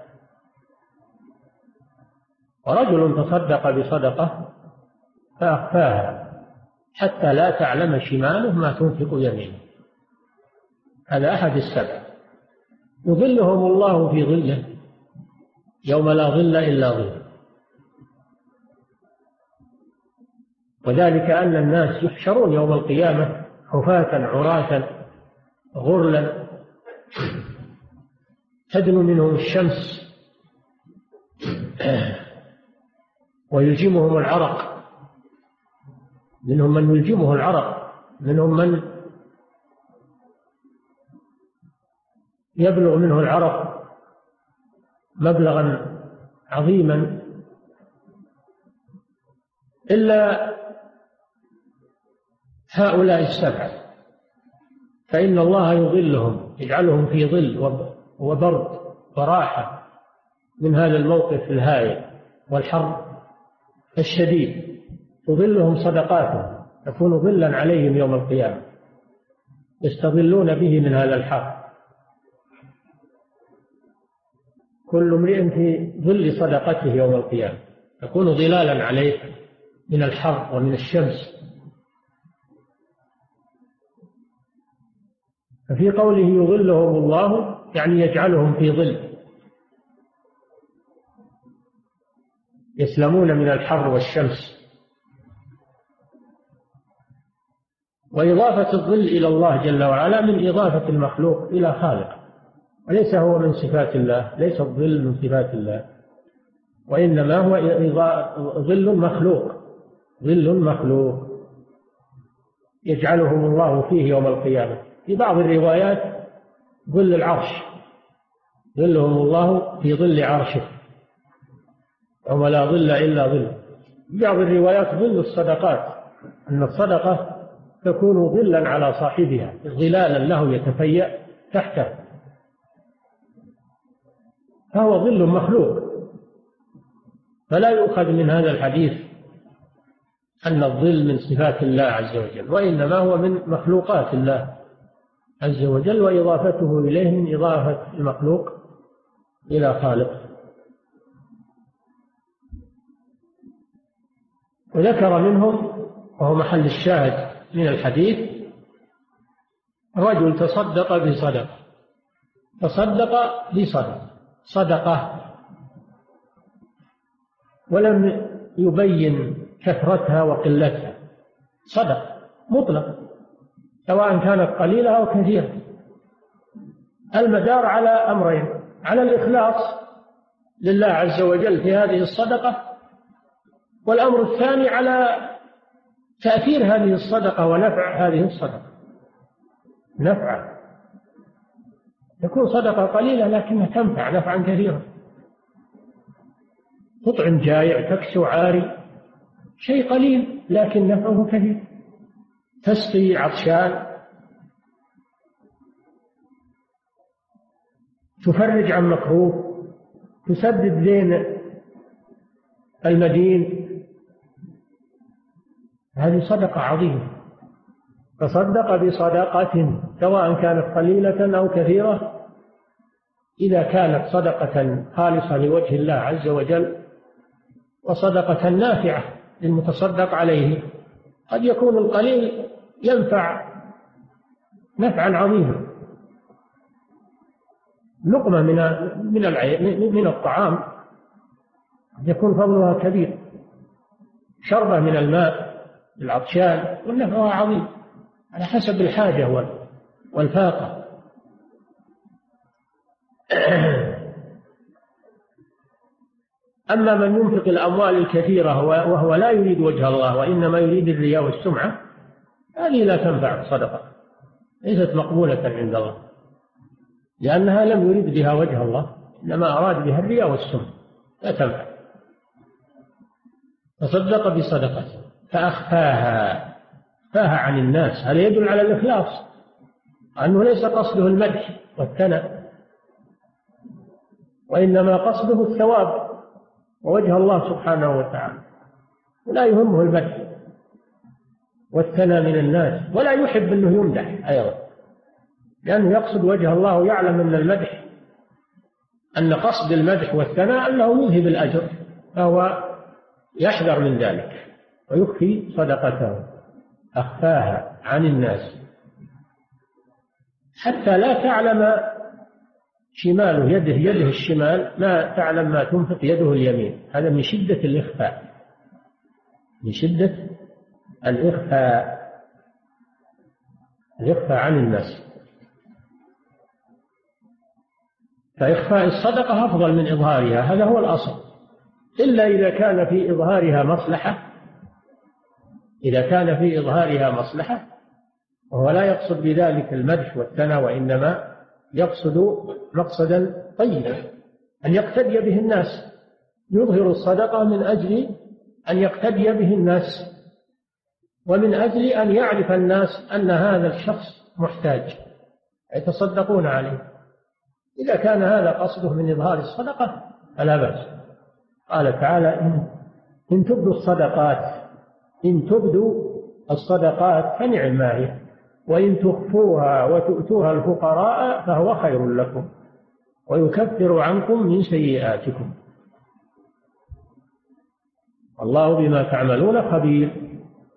ورجل تصدق بصدقة فأخفاها حتى لا تعلم شماله ما تنفق يمينه. هذا أحد السبع يظلهم الله في ظله يوم لا ظل إلا ظله. وذلك أن الناس يحشرون يوم القيامة حفاة عراة غرلا تدنو منهم الشمس ويلجمهم العرق، منهم من يلجمه العرق، منهم من يبلغ منه العرق مبلغا عظيما، إلا هؤلاء السبعة فإن الله يظلهم يجعلهم في ظل وبرد وراحة من هذا الموقف الهائل والحر الشديد. تظلهم صدقاتهم تكون ظلا عليهم يوم القيامة يستظلون به من هذا الحر. كل امرئ في ظل صدقته يوم القيامة تكون ظلالا عليه من الحر ومن الشمس. ففي قوله يظلهم الله يعني يجعلهم في ظل يسلمون من الحر والشمس. وإضافة الظل إلى الله جل وعلا من إضافة المخلوق إلى خالق، وليس هو من صفات الله، ليس الظل من صفات الله، وإنما هو ظل مخلوق، ظل مخلوق يجعلهم الله فيه يوم القيامة. في بعض الروايات ظل العرش، ظلهم الله في ظل عرشه يوم لا ظل إلا ظل. في بعض الروايات ظل الصدقات، أن الصدقة تكون ظلا على صاحبها ظلالا له يتفيأ تحته، فهو ظل مخلوق. فلا يؤخذ من هذا الحديث أن الظل من صفات الله عز وجل، وإنما هو من مخلوقات الله عز وجل، وإضافته إليه من إضافة المخلوق إلى خالق. وذكر منهم وهو محل الشاهد من الحديث رجل تصدق بصدقة، تصدق بصدقة صدقة ولم يبين كثرتها وقلتها، صدقة مطلق سواء كانت قليلة أو كثيرة. المدار على أمرين: على الإخلاص لله عز وجل في هذه الصدقة، والأمر الثاني على تأثير هذه الصدقة ونفع هذه الصدقة. نفع تكون صدقة قليلة لكنها تنفع نفعا كثيرا، تطعم جائع، تكسو عاري، شيء قليل لكن نفعه كثير، تسقي عطشان، تفرج عن مكروه، تسدد دين المدين. هذه صدقة عظيمة. تصدق بصدقة سواء كانت قليلة أو كثيرة، إذا كانت صدقة خالصة لوجه الله عز وجل وصدقة نافعة للمتصدق عليه. قد يكون القليل ينفع نفعا عظيما، لقمة من من من الطعام يكون فضلها كبير، شربة من الماء للعطشان ونفعها عظيم على حسب الحاجة والفاقة. أما من ينفق الأموال الكثيرة وهو لا يريد وجه الله وإنما يريد الرياء والسمعة، هذه لا تنفع الصدقة، ليست مقبولة عند الله، لأنها لم يريد بها وجه الله، إنما أراد بها الرياء والسمعة، لا تنفع. تصدق بصدقة فأخفاها، أخفاها عن الناس، هذا يدل على الإخلاص، أنه ليس قصده المدح والثناء، وإنما قصده الثواب ووجه الله سبحانه وتعالى، ولا يهمه المدح والثناء من الناس، ولا يحب أنه يمدح أيضا، لأنه يقصد وجه الله ويعلم أن المدح، أن قصد المدح والثناء أنه يذهب الأجر، فهو يحذر من ذلك ويخفي صدقته، أخفاها عن الناس حتى لا تعلم شماله، يده يده الشمال ما تعلم ما تنفق يده اليمين، هذا من شدة الإخفاء، من شدة الإخفاء، الإخفاء عن الناس. فإخفاء الصدقة أفضل من إظهارها، هذا هو الأصل، إلا إذا كان في إظهارها مصلحة، إذا كان في إظهارها مصلحة وهو لا يقصد بذلك المدح والثناء، وإنما يقصد مقصدا طيبا أن يقتدي به الناس، يظهر الصدقة من أجل أن يقتدي به الناس، ومن أجل أن يعرف الناس أن هذا الشخص محتاج يتصدقون عليه. إذا كان هذا قصده من إظهار الصدقة فلا بأس. قال تعالى: إن تبدوا الصدقات إن تبدوا الصدقات فنعم ما هي، وإن تخفوها وتؤتوها الفقراء فهو خير لكم ويكفر عنكم من سيئاتكم والله بما تعملون خبير.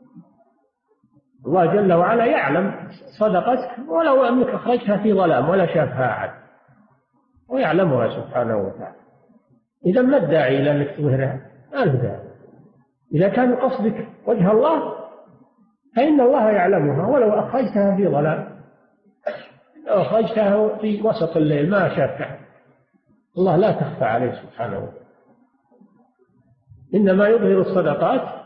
الله جل وعلا يعلم صدقتك ولو أنك أخرجتها في ظلام ولا شافها أحد، ويعلمها سبحانه وتعالى. إذا ما الداعي إلى أنك تظهرها؟ ما له داعي. إذا كان قصدك وجه الله فإن الله يعلمها ولو أخرجتها في ظلام، لو أخرجتها في وسط الليل ما شافها، الله لا تخفى عليه سبحانه وتعالى. إنما يظهر الصدقات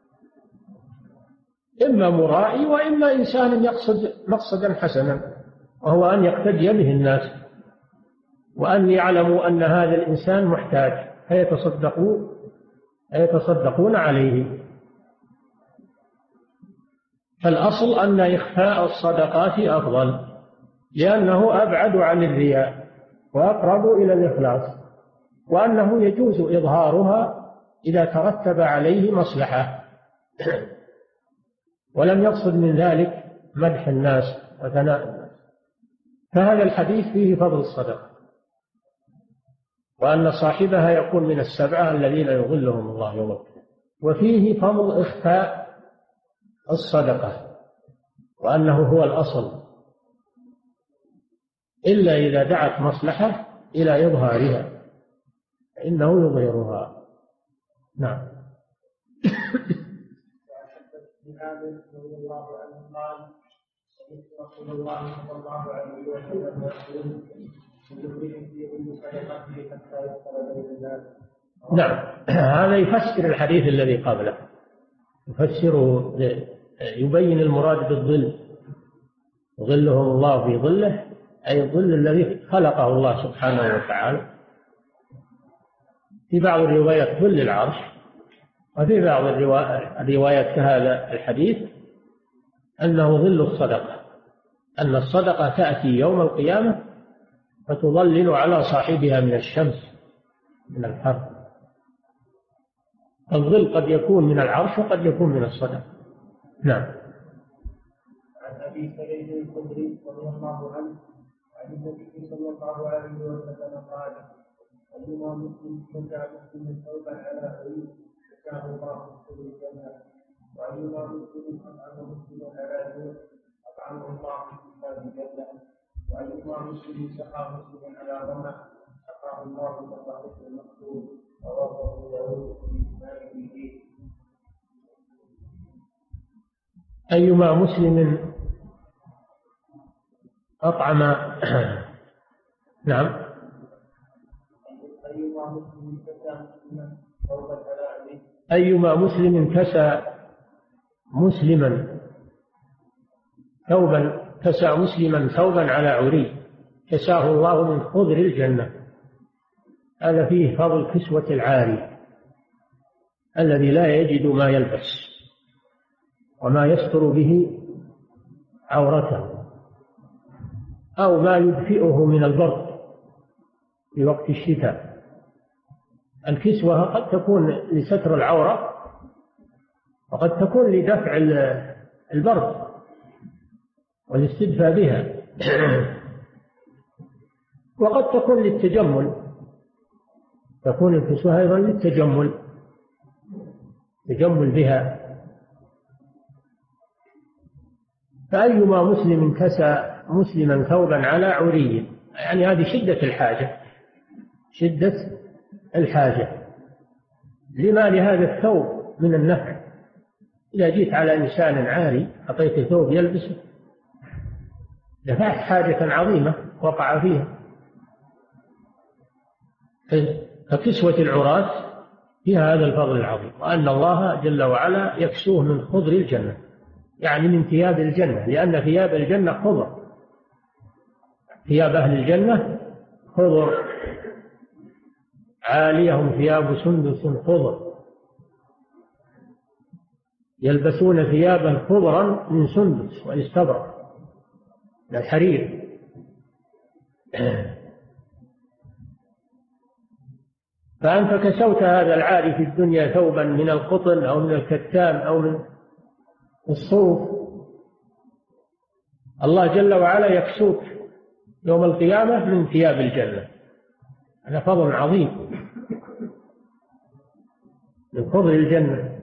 إما مرائي وإما إنسان يقصد مقصدا حسنا، وهو أن يقتدي به الناس وأن يعلموا أن هذا الإنسان محتاج فيتصدقوا فيتصدقون عليه. فالأصل أن إخفاء الصدقات أفضل، لأنه أبعد عن الرياء وأقرب إلى الإخلاص، وأنه يجوز إظهارها إذا ترتب عليه مصلحة ولم يقصد من ذلك مدح الناس وثناء الناس. فهذا الحديث فيه فضل الصدقة، وأن صاحبها يكون من السبعة الذين يظلهم الله يوم القيامة، وفيه فضل إخفاء الصدقة، وأنه هو الأصل إلا إذا دعت مصلحة إلى إظهارها فإنه يظهرها. نعم. رضي الله عنه قال: سمعت رسول الله صلى الله عليه وسلم يقول: كل امرئ في ظل صدقته حتى يدخل بين الناس. نعم، هذا يفسر الحديث الذي قبله، يفسره، يبين المراد بالظل، ظلهم الله في ظله أي الظل الذي خلقه الله سبحانه وتعالى. في بعض الروايات ظل العرش، وفي بعض الروايات كهذا الحديث أنه ظل الصدقة، أن الصدقة تأتي يوم القيامة فتظلل على صاحبها من الشمس من الحر. الظل قد يكون من العرش وقد يكون من الصدقة. نعم. عن أبي سعيد الخدري رضي الله عنه عن النبي صلى الله عليه وسلم قال: أيما مسلم شجع مسلم ثوبا على عيد شجعه الله في الجنة، وأيما مسلم أطعم مسلما على جوع أطعمه الله في الجنة، وأيما مسلم سقى مسلما على رمى سقاه الله من الرحمة المقصود. رواه أبو داود بإسناده. أيما مسلم أطعم نعم أيما مسلم كسى مسلما ثوبا كسى مسلما ثوبا على عري كساه الله من خضر الجنة. هذا فيه فضل كسوة العاري الذي لا يجد ما يلبس وما يستر به عورته أو ما يدفئه من البرد في وقت الشتاء. الكسوة قد تكون لستر العورة وقد تكون لدفع البرد والاستدفاء بها وقد تكون للتجمل، تكون الكسوة أيضا للتجمل تجمل بها. فأيما مسلم كسى مسلما ثوبا على عري، يعني هذه شدة الحاجة شدة الحاجة لما لهذا الثوب من النفع. إذا جيت على إنسان عاري أعطيته ثوب يلبسه دفعت حاجة عظيمة وقع فيها. فكسوة العراة فيها هذا الفضل العظيم، وأن الله جل وعلا يكسوه من خضر الجنة، يعني من ثياب الجنة، لأن ثياب الجنة خضر، ثياب أهل الجنة خضر، عاليهم ثياب سندس خضر، يلبسون ثيابا خضرا من سندس واستبرق الحرير. فأنت كسوت هذا العاري في الدنيا ثوبا من القطن أو من الكتان أو من الصوف، الله جل وعلا يكسوك يوم القيامة من ثياب الجنة. هذا فضل عظيم من فضل الجنة.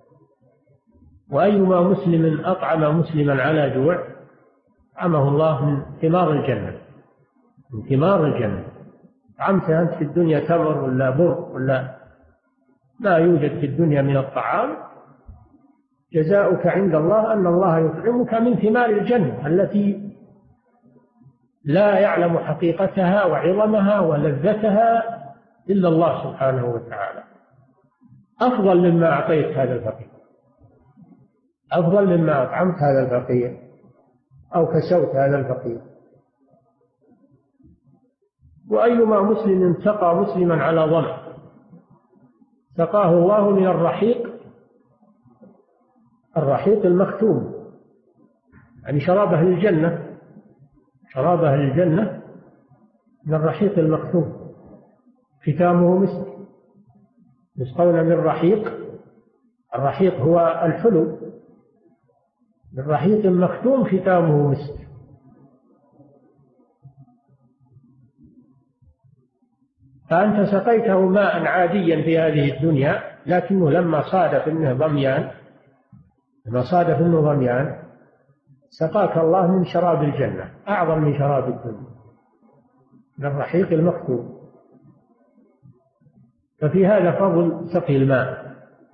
وأيما مسلم أطعم مسلما على جوع أطعمه الله من ثمار الجنة، من ثمار الجنة. طعمت أنت في الدنيا تمر ولا بر ولا ما يوجد في الدنيا من الطعام، جزاؤك عند الله أن الله يطعمك من ثمار الجنة التي لا يعلم حقيقتها وعظمها ولذتها إلا الله سبحانه وتعالى. أفضل مما أعطيت هذا الفقير، أفضل مما أطعمت هذا الفقير أو كسوت هذا الفقير. وأيما مسلم سقى مسلما على ظمأ سقاه الله من الرحيق، الرحيق المختوم، يعني شراب أهل الجنة، شراب أهل الجنة من الرحيق المختوم ختامه مسك، يسقون من رحيق. الرحيق هو الحلو، من رحيق مختوم ختامه مسك. فأنت سقيته ماء عاديا في هذه الدنيا، لكنه لما صادف أنه ضميان لما صادف أنه ضميان سقاك الله من شراب الجنة أعظم من شراب الدنيا، من الرحيق المختوم. ففي هذا فضل سقي الماء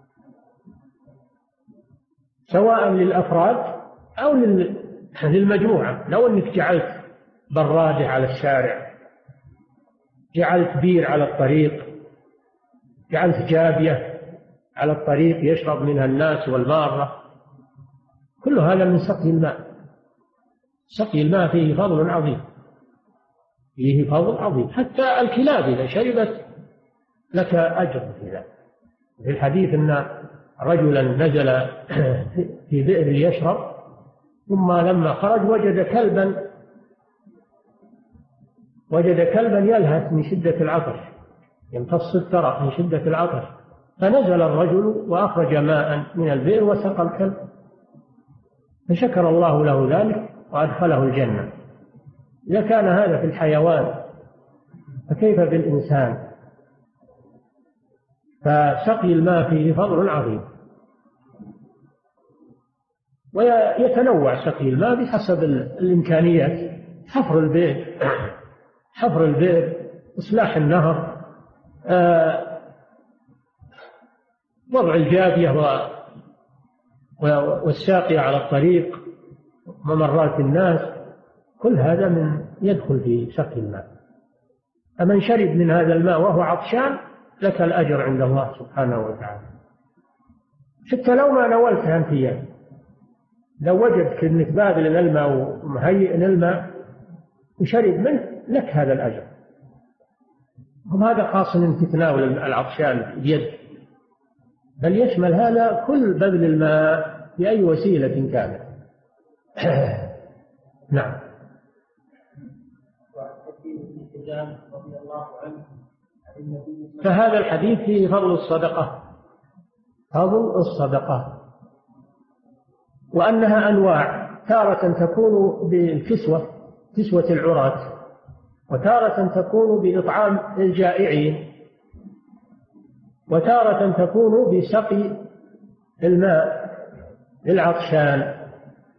سواء للأفراد أو للمجموعة. لو أنك جعلت برادة على الشارع، جعلت بير على الطريق، جعلت جابية على الطريق يشرب منها الناس والمارة، كل هذا من سقي الماء. سقي الماء فيه فضل عظيم، فيه فضل عظيم. حتى الكلاب إذا شربت لك أجر في ذلك. في الحديث أن رجلا نزل في بئر يشرب، ثم لما خرج وجد كلبا وجد كلبا يلهث من شدة العطش، يمتص الثرى من شدة العطش، فنزل الرجل وأخرج ماء من البئر وسقى الكلب، فشكر الله له ذلك وأدخله الجنة. إذا كان هذا في الحيوان فكيف بالإنسان؟ فسقي الماء فيه فضل عظيم. ويتنوع سقي الماء بحسب الإمكانيات، حفر البئر حفر البئر إصلاح النهر، آه، وضع الجابية والساقية على الطريق، ممرات الناس، كل هذا من يدخل في سقي الماء. فمن شرب من هذا الماء وهو عطشان لك الأجر عند الله سبحانه وتعالى، حتى لو ما نولتها أنت إياه، لو وجدت أنك باذل الماء ومهيئ الماء وشرب منه لك هذا الأجر. وهذا خاص أنك تتناول العطشان بيد، بل يشمل هذا كل بذل الماء بأي وسيلة كانت. نعم. فهذا الحديث فيه فضل الصدقة، فضل الصدقة، وأنها أنواع، تارة تكون بالكسوة، كسوة العراة، وتارة تكون بإطعام الجائعين، وتارة تكون بسقي الماء للعطشان.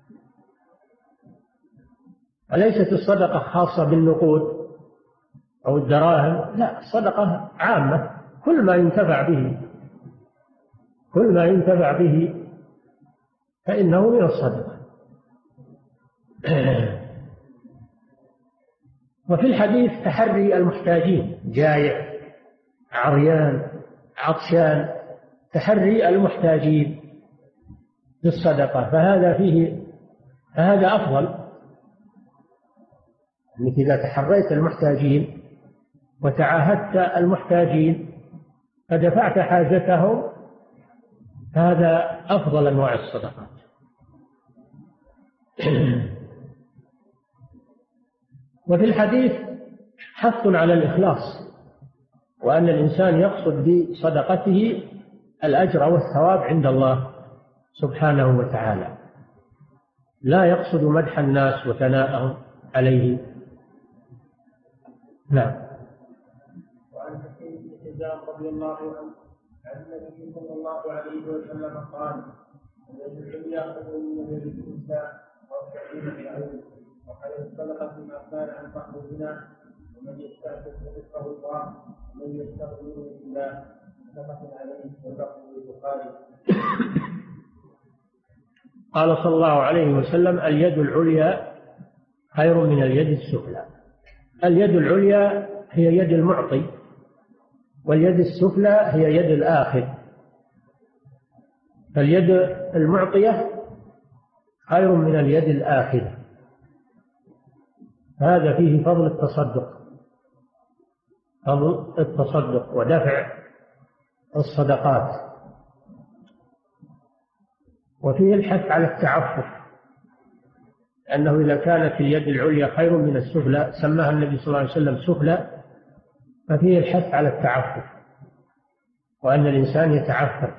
وليست الصدقة خاصة بالنقود أو الدراهم، لا، الصدقة عامة، كل ما ينتفع به، كل ما ينتفع به فإنه من الصدقة. وفي الحديث تحري المحتاجين، جائع، عريان، عطشان، تحري المحتاجين بالصدقة، فهذا فيه فهذا أفضل، أنك إذا تحريت المحتاجين وتعاهدت المحتاجين فدفعت حاجتهم، هذا أفضل أنواع الصدقات. وفي الحديث حث على الإخلاص، وأن الإنسان يقصد بصدقته الأجر والثواب عند الله سبحانه وتعالى، لا يقصد مدح الناس وثناءهم عليه. نعم. وعن حكيم بن حزام رضي الله عنه عن النبي صلى الله عليه وسلم قال: الذي الدنيا خير من يد الانسان والسكينه في العين، وخير الصدقه ما كان عن فقر الغنى، ومن يستعفف رزقه الله، ومن يستغني بالله. متفق عليه واللفظ للبخاري. قال صلى الله عليه وسلم: اليد العليا خير من اليد السفلى. اليد العليا هي يد المعطي، واليد السفلى هي يد الآخذ. فاليد المعطية خير من اليد الآخذة. هذا فيه فضل التصدق، فضل التصدق ودفع الصدقات، وفيه الحث على التعفف، أنه إذا كانت اليد العليا خير من السفلى سماها النبي صلى الله عليه وسلم سفلى، ففيه الحث على التعفف، وأن الإنسان يتعفف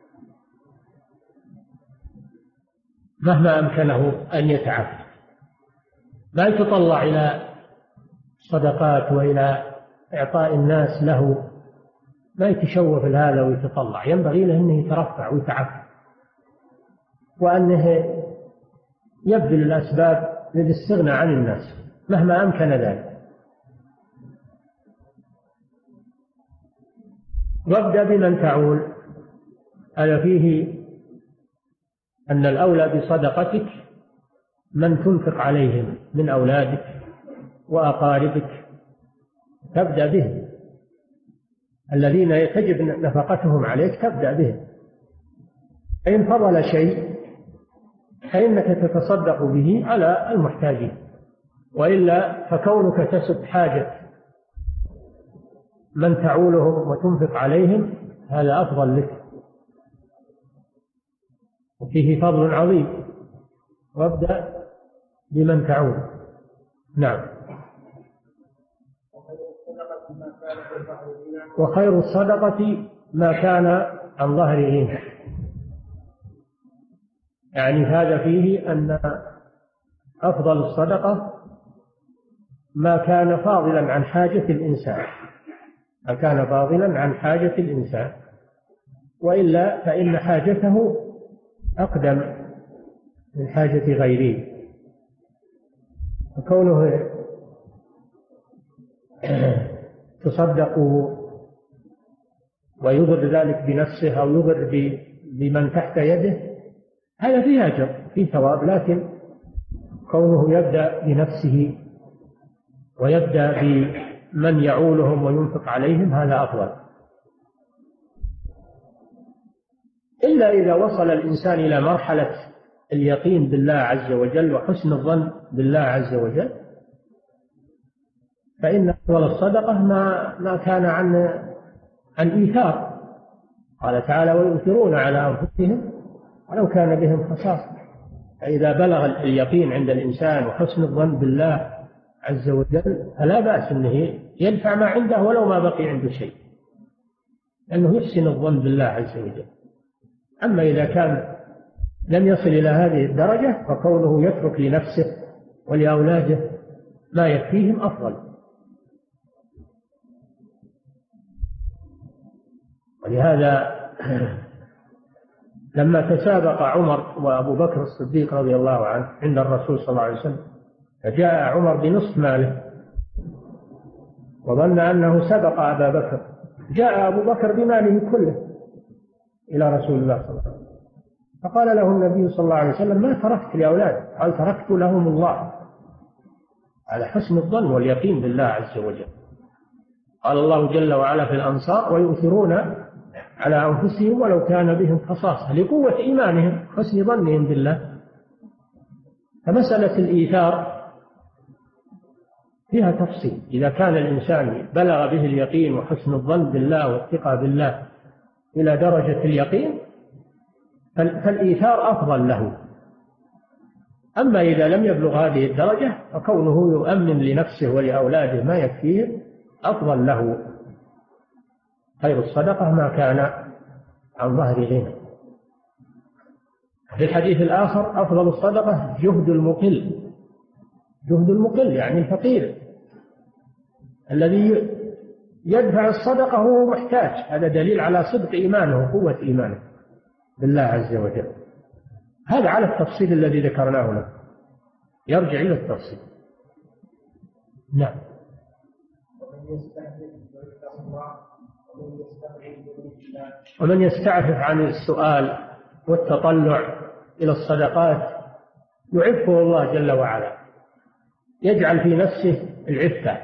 مهما أمكنه أن يتعفف، لا يتطلع إلى صدقات وإلى إعطاء الناس له، ما يتشوف لهذا ويتطلع، ينبغي له أنه يترفع ويتعفف، وأنه يبذل الأسباب للاستغناء عن الناس مهما أمكن ذلك. وابدأ بمن تعول، هذا فيه أن الأولى بصدقتك من تنفق عليهم من أولادك وأقاربك، تبدأ بهم، الذين تجب نفقتهم عليك تبدأ بهم. فإن فضل شيء فإنك تتصدق به على المحتاجين، وإلا فكونك تسد حاجة من تعولهم وتنفق عليهم هذا أفضل لك، وفيه فضل عظيم. وابدأ بمن تعول. نعم. وخير الصدقة ما كان عن ظهر غنى، يعني هذا فيه أن أفضل الصدقة ما كان فاضلا عن حاجة الإنسان، ما كان فاضلا عن حاجة الإنسان، وإلا فإن حاجته أقدم من حاجة غيره، وكونه تصدق ويضر ذلك بنفسه أو يضر بمن تحت يده هذا فيه أجر، فيه ثواب، لكن كونه يبدأ بنفسه ويبدأ من يعولهم وينفق عليهم هذا أفضل. إلا إذا وصل الإنسان إلى مرحلة اليقين بالله عز وجل وحسن الظن بالله عز وجل، فإن أفضل الصدقة ما ما كان عن عن إيثار. قال تعالى: ويؤثرون على أنفسهم ولو كان بهم خصاصة. فإذا بلغ اليقين عند الإنسان وحسن الظن بالله عز وجل فلا بأس أنه يدفع ما عنده ولو ما بقي عنده شيء، لأنه يحسن الظن بالله عز وجل. أما إذا كان لم يصل إلى هذه الدرجة فكونه يترك لنفسه ولأولاده ما يكفيهم أفضل. ولهذا لما تسابق عمر وأبو بكر الصديق رضي الله عنه عند الرسول صلى الله عليه وسلم، فجاء عمر بنصف ماله وظن أنه سبق أبا بكر، جاء أبو بكر بماله كله إلى رسول الله صلى الله عليه وسلم، فقال له النبي صلى الله عليه وسلم: ما تركت لأولاد؟ قال: تركت لهم الله، على حسن الظن واليقين بالله عز وجل. قال الله جل وعلا في الأنصار: ويؤثرون على أنفسهم ولو كان بهم خصاصة، لقوة إيمانهم حسن ظنهم بالله. فمسألة الإيثار فيها تفصيل. إذا كان الإنسان بلغ به اليقين وحسن الظن بالله والثقة بالله إلى درجة اليقين فالإيثار أفضل له. أما إذا لم يبلغ هذه الدرجة فكونه يؤمن لنفسه ولأولاده ما يكفيه أفضل له. خير الصدقة ما كان عن ظهر غنى. في الحديث الآخر: أفضل الصدقة جهد المقل. جهد المقل يعني الفقير الذي يدفع الصدقة وهو محتاج. هذا دليل على صدق إيمانه وقوة إيمانه بالله عز وجل. هذا على التفصيل الذي ذكرناه له، يرجع إلى التفصيل. نعم. ومن يستعفف عن السؤال والتطلع إلى الصدقات يعفه الله جل وعلا، يجعل في نفسه العفة،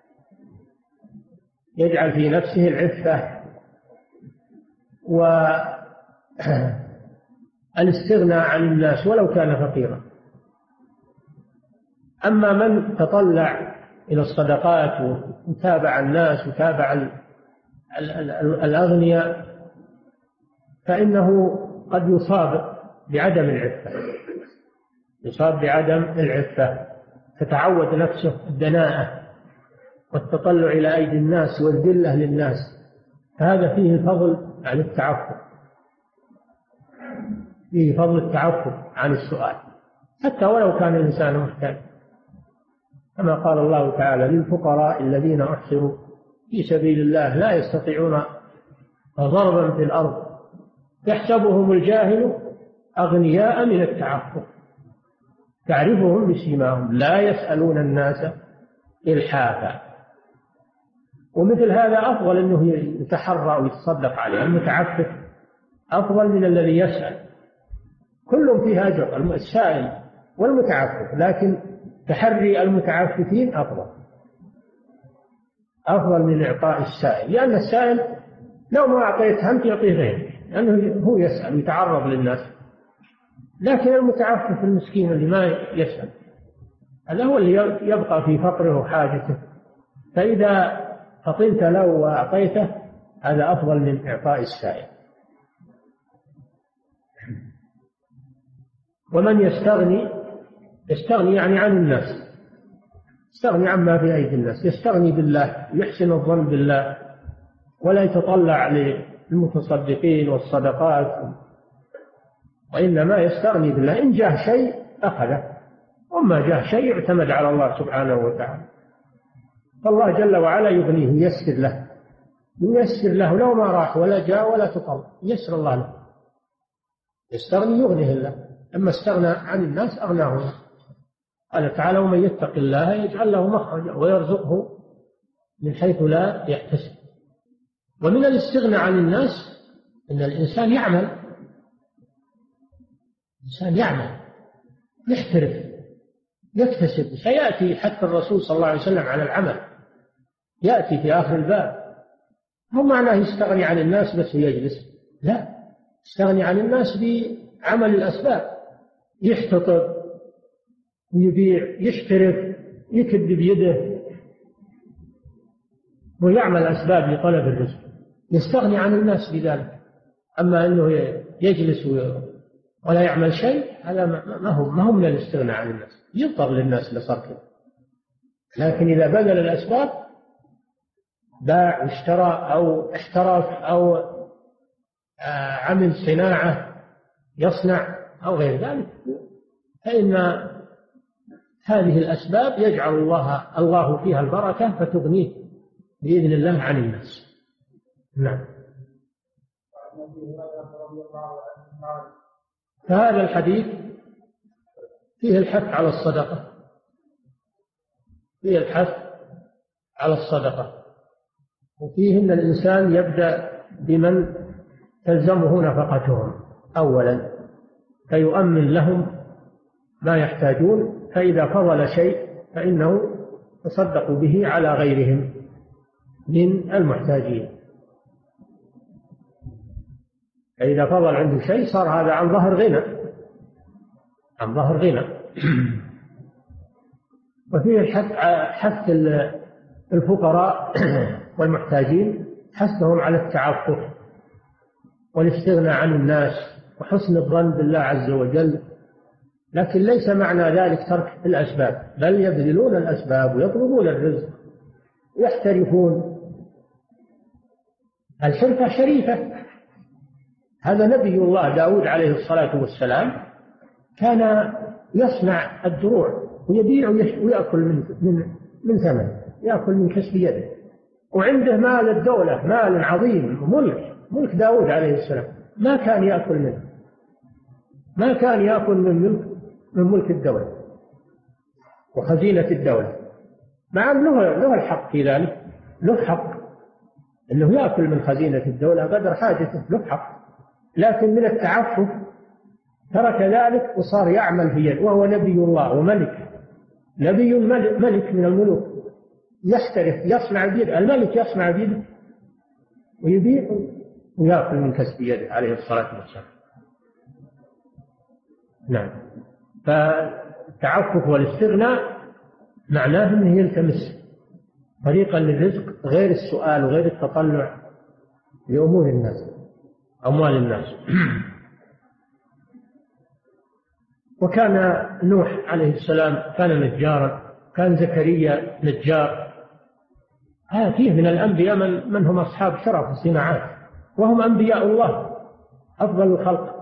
يجعل في نفسه العفة والاستغناء عن الناس ولو كان فقيرا. أما من تطلع إلى الصدقات وتابع الناس وتابع الأغنياء فإنه قد يصاب بعدم العفة، يصاب بعدم العفة، تتعود نفسه الدناءة والتطلع إلى أيدي الناس والذلة للناس، فهذا فيه الفضل عن التعفف، فيه فضل التعفف عن السؤال حتى ولو كان الإنسان محتاج، كما قال الله تعالى: للفقراء الذين أحصروا في سبيل الله لا يستطيعون ضربا في الأرض يحسبهم الجاهل أغنياء من التعفف تعرفهم بسيماهم لا يسألون الناس إلحافا. ومثل هذا أفضل أنه يتحرى ويتصدق عليه. المتعفف أفضل من الذي يسأل، كلهم فيها أجر، السائل والمتعفف، لكن تحري المتعففين أفضل أفضل من إعطاء السائل، لأن السائل لو ما أعطيته أنت يعطيه غيره، لأنه هو يسأل ويتعرض للناس، لكن المتعفف المسكين اللي ما يسأل هذا هو اللي يبقى في فقره وحاجته، فإذا فطنت له وأعطيته هذا أفضل من إعطاء السائل. ومن يستغني يستغني يعني عن الناس، يستغني عما في أيدي الناس، يستغني بالله، يحسن الظن بالله ولا يتطلع للمتصدقين والصدقات، وإنما يستغني بالله. إن جاء شيء أخذه، وما جاء شيء اعتمد على الله سبحانه وتعالى، فالله جل وعلا يغنيه، ييسر له ييسر له لو ما راح ولا جاء ولا تطلع، ييسر الله له. يستغني يغنيه الله، أما استغنى عن الناس أغناه الله. قال تعالى: ومن يتق الله يجعل له مخرجا ويرزقه من حيث لا يحتسب. ومن الاستغناء عن الناس أن الإنسان يعمل، الإنسان يعمل يحترف يكتسب. سيأتي حتى الرسول صلى الله عليه وسلم على العمل، يأتي في آخر الباب. هو معناه يستغني عن الناس بس ويجلس، لا، يستغني عن الناس بعمل الأسباب، يحتطب ويبيع، يشترك، يكب بيده ويعمل أسباب لطلب الرزق، يستغني عن الناس بذلك. أما أنه يجلس ولا يعمل شيء، هذا ما هو ما هو من الاستغناء عن الناس، يضطر للناس لصرفه. لكن إذا بذل الأسباب، باع واشترى أو احترف أو عمل صناعة يصنع أو غير ذلك، فإن هذه الأسباب يجعل الله الله فيها البركة فتغنيه بإذن الله عن الناس. نعم. فهذا الحديث فيه الحث على الصدقة، فيه الحث على الصدقة، وفيه أن الإنسان يبدأ بمن تلزمه نفقتهم أولا فيؤمن لهم ما يحتاجون، فإذا فضل شيء فإنه يتصدق به على غيرهم من المحتاجين. فإذا فضل عنده شيء صار هذا عن ظهر غنى، عن ظهر غنى. وفيه الحث حث الفقراء والمحتاجين، حثهم على التعفف والاستغناء عن الناس وحسن الظن بالله عز وجل، لكن ليس معنى ذلك ترك الأسباب، بل يبذلون الأسباب ويطلبون الرزق ويحترفون. الحرفة شريفة. هذا نبي الله داود عليه الصلاة والسلام كان يصنع الدروع ويبيع ويأكل من من من ثمن، يأكل من كسب يده، وعنده مال الدولة، مال عظيم، ملك ملك داود عليه السلام، ما كان يأكل منه، ما كان يأكل من ملك من ملك الدولة وخزينة الدولة، مع أنه له الحق في ذلك، له حق أنه يأكل من خزينة الدولة قدر حاجته، له حق، لكن من التعفف ترك ذلك وصار يعمل في يده، وهو نبي الله وملك، نبي ملك من الملوك، يحترف يصنع بيده، الملك يصنع بيده ويبيع ويأكل من كسب يده عليه الصلاة والسلام. نعم. فالتعفف والاستغناء معناه أنه يلتمس طريقا للرزق غير السؤال وغير التطلع لأمور الناس، أموال الناس. وكان نوح عليه السلام كان نجارا، كان زكريا نجار. هذا فيه من الأنبياء من, من هم أصحاب شرف الصناعات، وهم أنبياء الله أفضل الخلق.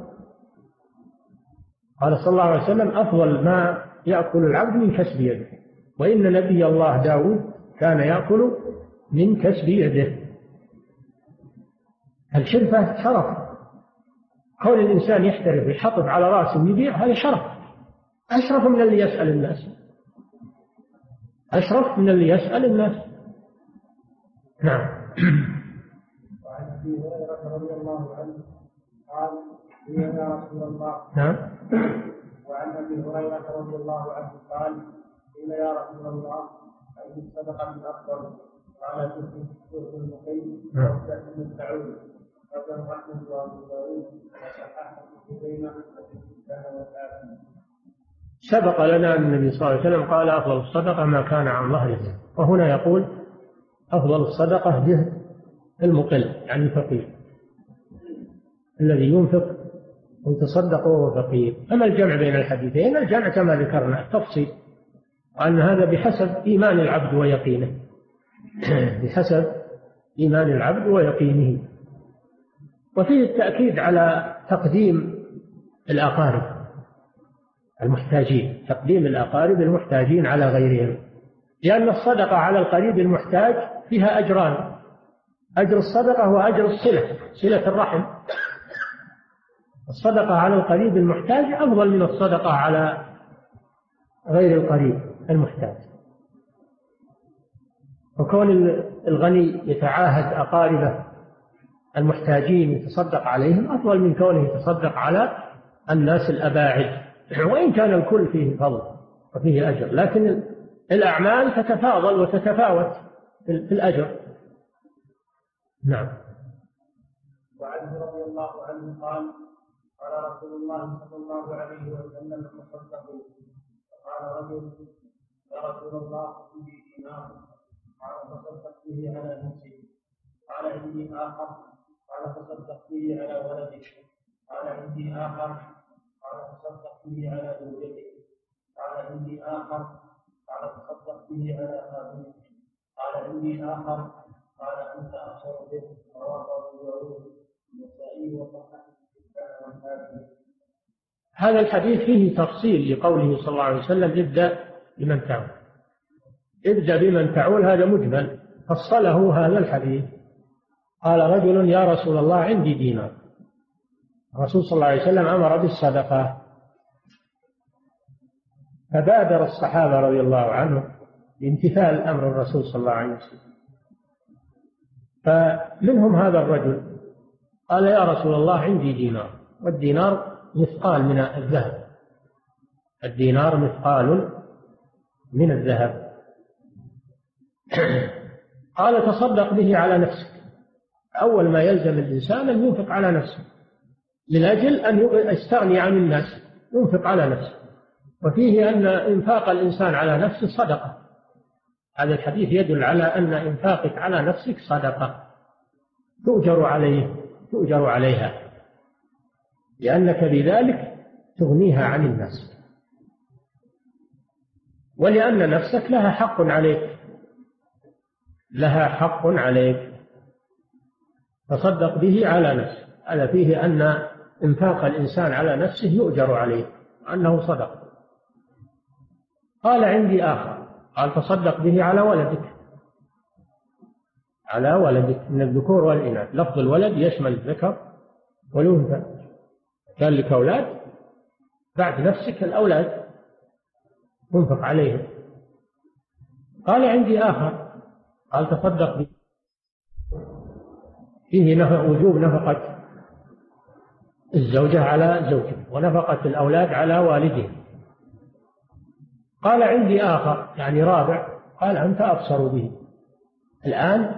قال صلى الله عليه وسلم: أفضل ما يأكل العبد من كسب يده، وإن نبي الله داود كان يأكل من كسب يده. الشرفة شرف، كون الإنسان يحترف ويحطب على رأسه ويبيع، هذا شرف، أشرف من اللي يسأل الناس، أشرف من اللي يسأل الناس. نعم. وعن أبي هريرة رضي الله عنه قال: يا رسول الله. نعم. وعن أبي هريرة رضي الله عنه قال: قيل يا رسول الله أي الصدقة أفضل؟ قال: تؤتي المقيم وتأتي التعود. فقد رحمه الله داود وصححه بين سبق لنا أن النبي صلى الله عليه وسلم قال: أفضل الصدقة ما كان عن ظهر الغنى. وهنا يقول: أفضل الصدقة جهد المقل، يعني الفقير الذي ينفق ويتصدق وهو فقير. أما الجمع بين الحديثين، الجمع كما ذكرنا التفصيل، وأن هذا بحسب إيمان العبد ويقينه، بحسب إيمان العبد ويقينه. وفيه التأكيد على تقديم الأقارب المحتاجين، تقديم الأقارب المحتاجين على غيرهم، لأن الصدقة على القريب المحتاج فيها أجران: أجر الصدقة وأجر الصلة، صلة الرحم. الصدقة على القريب المحتاج أفضل من الصدقة على غير القريب المحتاج. وكون الغني يتعاهد أقاربه المحتاجين يتصدق عليهم أفضل من كونه يتصدق على الناس الأباعد، وإن كان الكل فيه فضل وفيه أجر، لكن الأعمال تتفاضل وتتفاوت، في الأجر. نعم. وعنه رضي الله عنه قال قال رسول الله صلى الله عليه وسلم تصدقوا. فقال رجل يا رسول الله عندي دينار قال تصدق به على نفسك. قال عندي آخر قال تصدق به على ولدك. قال عندي آخر قال تصدق به على زوجتك. قال عندي آخر قال تصدق به على خادمك. قال عندي آخر قال أنت أخشر به. رواه أبو داود والنسائي وصححه والحاكم. هذا الحديث فيه تفصيل لقوله صلى الله عليه وسلم ابدأ بمن تعول. ابدأ بمن تعول هذا مجمل، فصله هذا الحديث. قال رجل يا رسول الله عندي دينار. الرسول صلى الله عليه وسلم أمر بالصدقة، فبادر الصحابة رضي الله عنهم بامتثال أمر الرسول صلى الله عليه وسلم. فمنهم هذا الرجل قال يا رسول الله عندي دينار، والدينار مثقال من الذهب، الدينار مثقال من الذهب. قال تصدق به على نفسك. أول ما يلزم الإنسان أن ينفق على نفسه، من أجل أن يستغني عن الناس ينفق على نفسه. وفيه أن إنفاق الإنسان على نفسه صدقة. هذا الحديث يدل على أن إنفاقك على نفسك صدقة تؤجر عليه تؤجر عليها، لأنك بذلك تغنيها عن الناس، ولأن نفسك لها حق عليك لها حق عليك تصدق به على نفسك. هذا فيه أن إنفاق الإنسان على نفسه يؤجر عليه أنه صدق. قال عندي آخر قال تصدق به على ولدك على ولدك من الذكور والإناث. لفظ الولد يشمل الذكر والأنثى. كان لك أولاد بعد نفسك الأولاد تنفق عليهم. قال عندي آخر قال تصدق به. فيه وجوب نفقة الزوجة على زوجها ونفقة الأولاد على والدهم. قال عندي آخر يعني رابع قال أنت أبصر به. الآن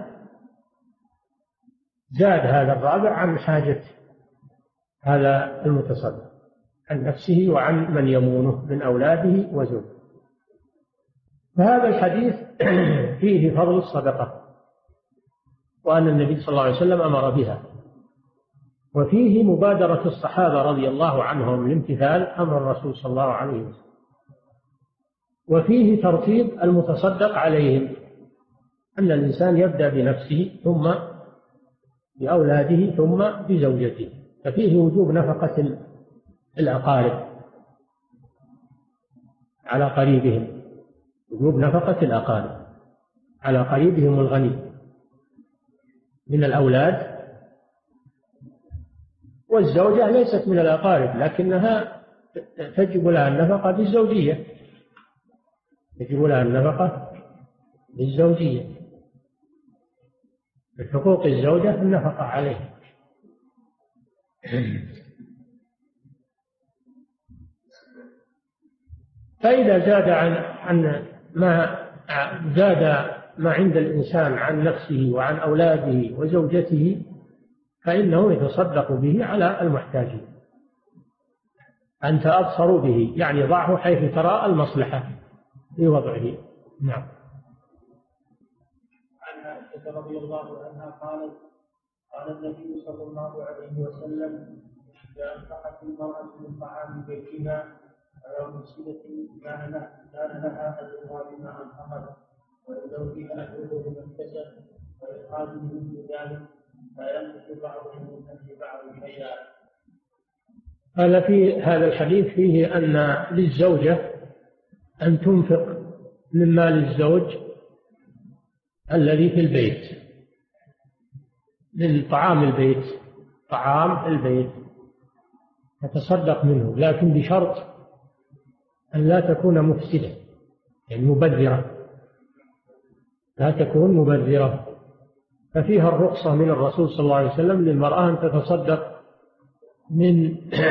زاد هذا الرابع عن حاجة هذا المتصدق، عن نفسه وعن من يمونه من أولاده وزوجه. فهذا الحديث فيه فضل الصدقة وأن النبي صلى الله عليه وسلم أمر بها، وفيه مبادرة الصحابة رضي الله عنهم لامتثال أمر الرسول صلى الله عليه وسلم، وفيه ترتيب المتصدق عليهم، أن الإنسان يبدأ بنفسه ثم بأولاده ثم بزوجته. ففيه وجوب نفقة الأقارب على قريبهم، وجوب نفقة الأقارب على قريبهم الغني من الأولاد. والزوجة ليست من الأقارب لكنها تجب لها النفقة بالزوجية تجب لها النفقة بالزوجية بحقوق الزوجة النفقة عليه. فإذا زاد عن عن ما زاد ما عند الإنسان عن نفسه وعن أولاده وزوجته فإنه يتصدق به على المحتاجين. أنت أبصر به يعني ضعه حيث ترى المصلحة في وضعه. نعم. عن عائشة رضي الله عنها قالت قال النبي صلى الله عليه وسلم إذا أنفقت المرأة من طعام بيتها على مسجدة كان لها أجرها بما أنفقت ولزوجها أجره بما اكتسب وإخراجه مثل ذلك لا ينقص بعضهم من أجل بعض شيئا. قال في هذا الحديث فيه أن للزوجة أن تنفق من مال الزوج الذي في البيت من طعام البيت طعام البيت تتصدق منه، لكن بشرط أن لا تكون مفسدة يعني مبذرة، لا تكون مبذرة. ففيها الرخصة من الرسول صلى الله عليه وسلم للمرأة أن تتصدق من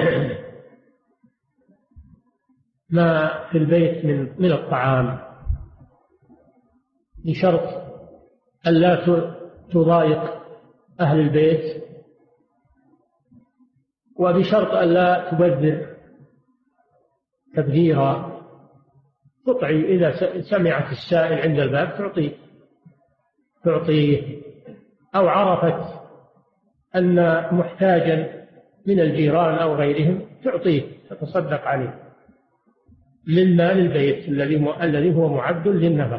ما في البيت من من الطعام بشرط ألا تضايق أهل البيت، وبشرط ألا تبذر تبذيرا، تطعي إذا سمعت السائل عند الباب تعطيه تعطيه أو عرفت أن محتاجا من الجيران أو غيرهم تعطيه، تتصدق عليه من مال البيت الذي الذي هو معد للنفقة،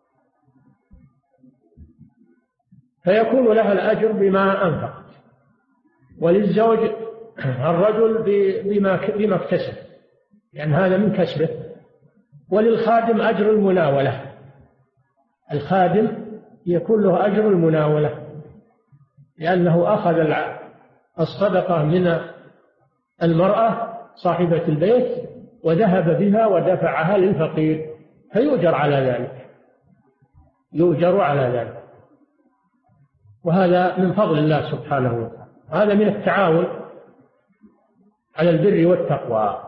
فيكون لها الأجر بما أنفقت، وللزوج الرجل بما بما اكتسب، يعني هذا من كسبه، وللخادم أجر المناولة، الخادم يكون له أجر المناولة لأنه أخذ الصدقة من المرأة صاحبة البيت وذهب بها ودفعها للفقير، فيؤجر على ذلك، يؤجر على ذلك، وهذا من فضل الله سبحانه وتعالى. هذا من التعاون على البر والتقوى،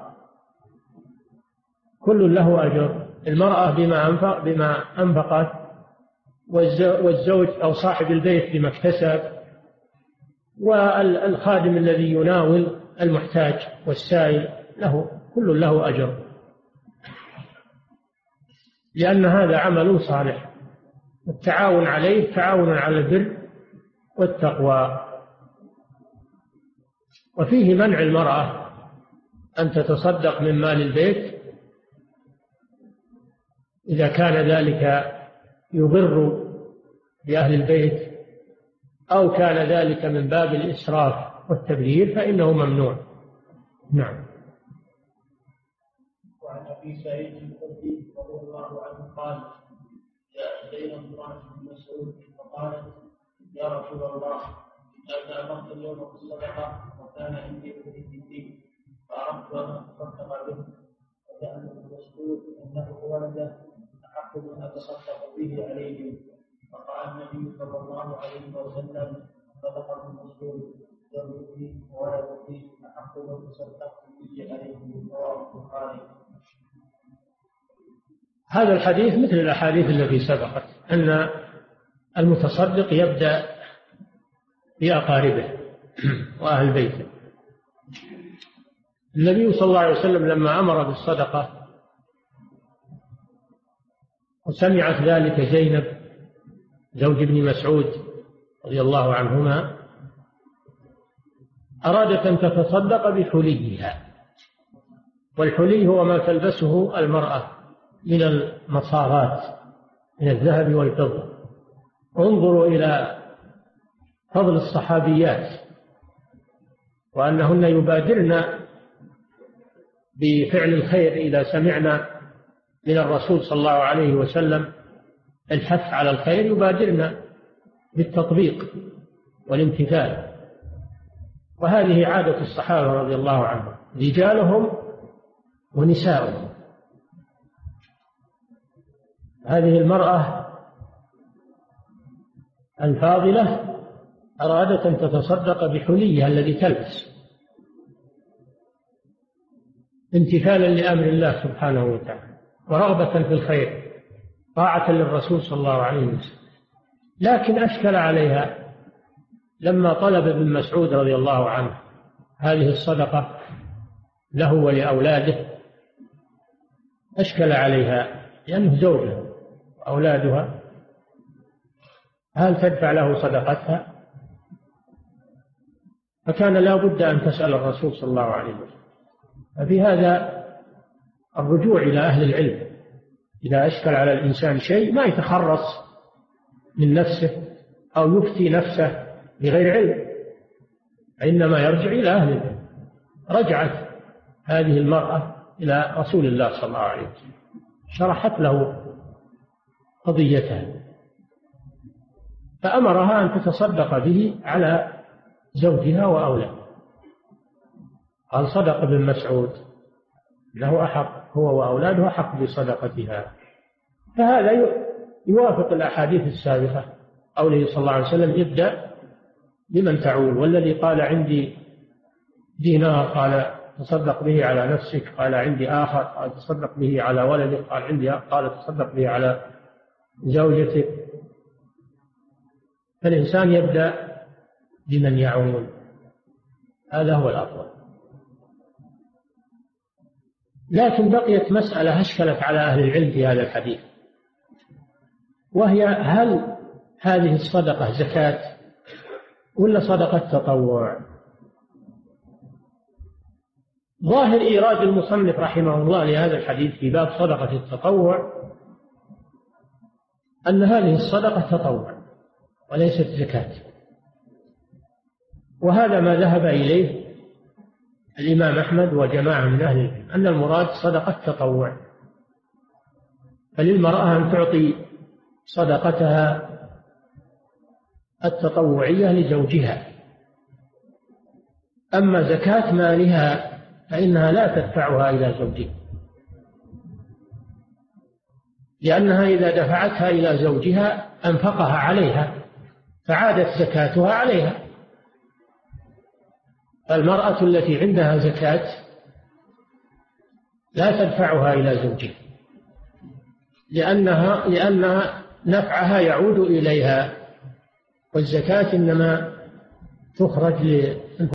كل له أجر، المرأة بما أنفق بما أنفقت، والزوج أو صاحب البيت بما اكتسب، والخادم الذي يناول المحتاج والسائل له كل له أجر، لأن هذا عمل صالح، التعاون عليه تعاون على البر والتقوى. وفيه منع المرأة أن تتصدق من مال البيت إذا كان ذلك يضر بأهل البيت أو كان ذلك من باب الإسراف والتبذير فإنه ممنوع. نعم. وعن أبي سعيد الخدري رضي الله عنه قال: جاء إلينا امرأة بن مسعود فقالت: يا رسول الله، إنك أمرت اليوم بالصدقة وكان عندي ابن فأردت أن أتصدق به، وكان ابن مسعود أنه ولده أحق من أتصدق به عليه، فقال النبي صلى الله عليه وسلم: صدق ابن مسعود، ذريتي وولدتي أحق من تصدقت به عليه. رواه البخاري. هذا الحديث مثل الأحاديث التي سبقت، أن المتصدق يبدأ بأقاربه وأهل بيته. النبي صلى الله عليه وسلم لما أمر بالصدقة وسمعت ذلك زينب زوج ابن مسعود رضي الله عنهما أرادت أن تتصدق بحليها، والحلي هو ما تلبسه المرأة من المصاغات من الذهب والفضة. انظروا إلى فضل الصحابيات وأنهن يبادرن بفعل الخير إذا سمعنا من الرسول صلى الله عليه وسلم الحث على الخير، يبادرن بالتطبيق والامتثال. وهذه عادة الصحابة رضي الله عنهم، رجالهم ونساؤهم. هذه المرأة الفاضلة أرادت أن تتصدق بحليها الذي تلبس امتثالا لأمر الله سبحانه وتعالى ورغبة في الخير طاعة للرسول صلى الله عليه وسلم. لكن أشكل عليها لما طلب ابن مسعود رضي الله عنه هذه الصدقة له ولأولاده، أشكل عليها لأنه زوجها وأولادها، هل تدفع له صدقتها؟ فكان لا بد أن تسأل الرسول صلى الله عليه وسلم. ففي هذا الرجوع إلى أهل العلم، إذا أشكل على الإنسان شيء ما يتخرص من نفسه أو يفتي نفسه بغير علم، إنما يرجع إلى أهل العلم. رجعت هذه المرأة إلى رسول الله صلى الله عليه وسلم، شرحت له قضيتها، فأمرها أن تتصدق به على زوجها وأولادها. قال: صدق ابن مسعود، له أحق، هو وأولاده أحق بصدقتها. فهذا يوافق الأحاديث السابقة، قوله صلى الله عليه وسلم: ابدأ بمن تعول، والذي قال عندي دينار قال تصدق به على نفسك، قال عندي آخر قال تصدق به على ولدك، قال عندي قال تصدق به على زوجتك. فالإنسان يبدأ بمن يعول، هذا هو الأفضل. لكن بقيت مسألة أشكلت على أهل العلم في هذا الحديث، وهي هل هذه الصدقة زكاة ولا صدقة تطوع؟ ظاهر إيراد المصنف رحمه الله لهذا الحديث في باب صدقة التطوع أن هذه الصدقة تطوع وليست زكاة، وهذا ما ذهب إليه الإمام أحمد وجماعة من أهل العلم، أن المراد صدقة تطوع، فللمرأة أن تعطي صدقتها التطوعية لزوجها. أما زكاة مالها فإنها لا تدفعها إلى زوجها، لأنها إذا دفعتها إلى زوجها أنفقها عليها فعادت زكاتها عليها. المرأة التي عندها زكاة لا تدفعها إلى زوجها، لأنها لأنها نفعها يعود إليها، والزكاة إنما تخرج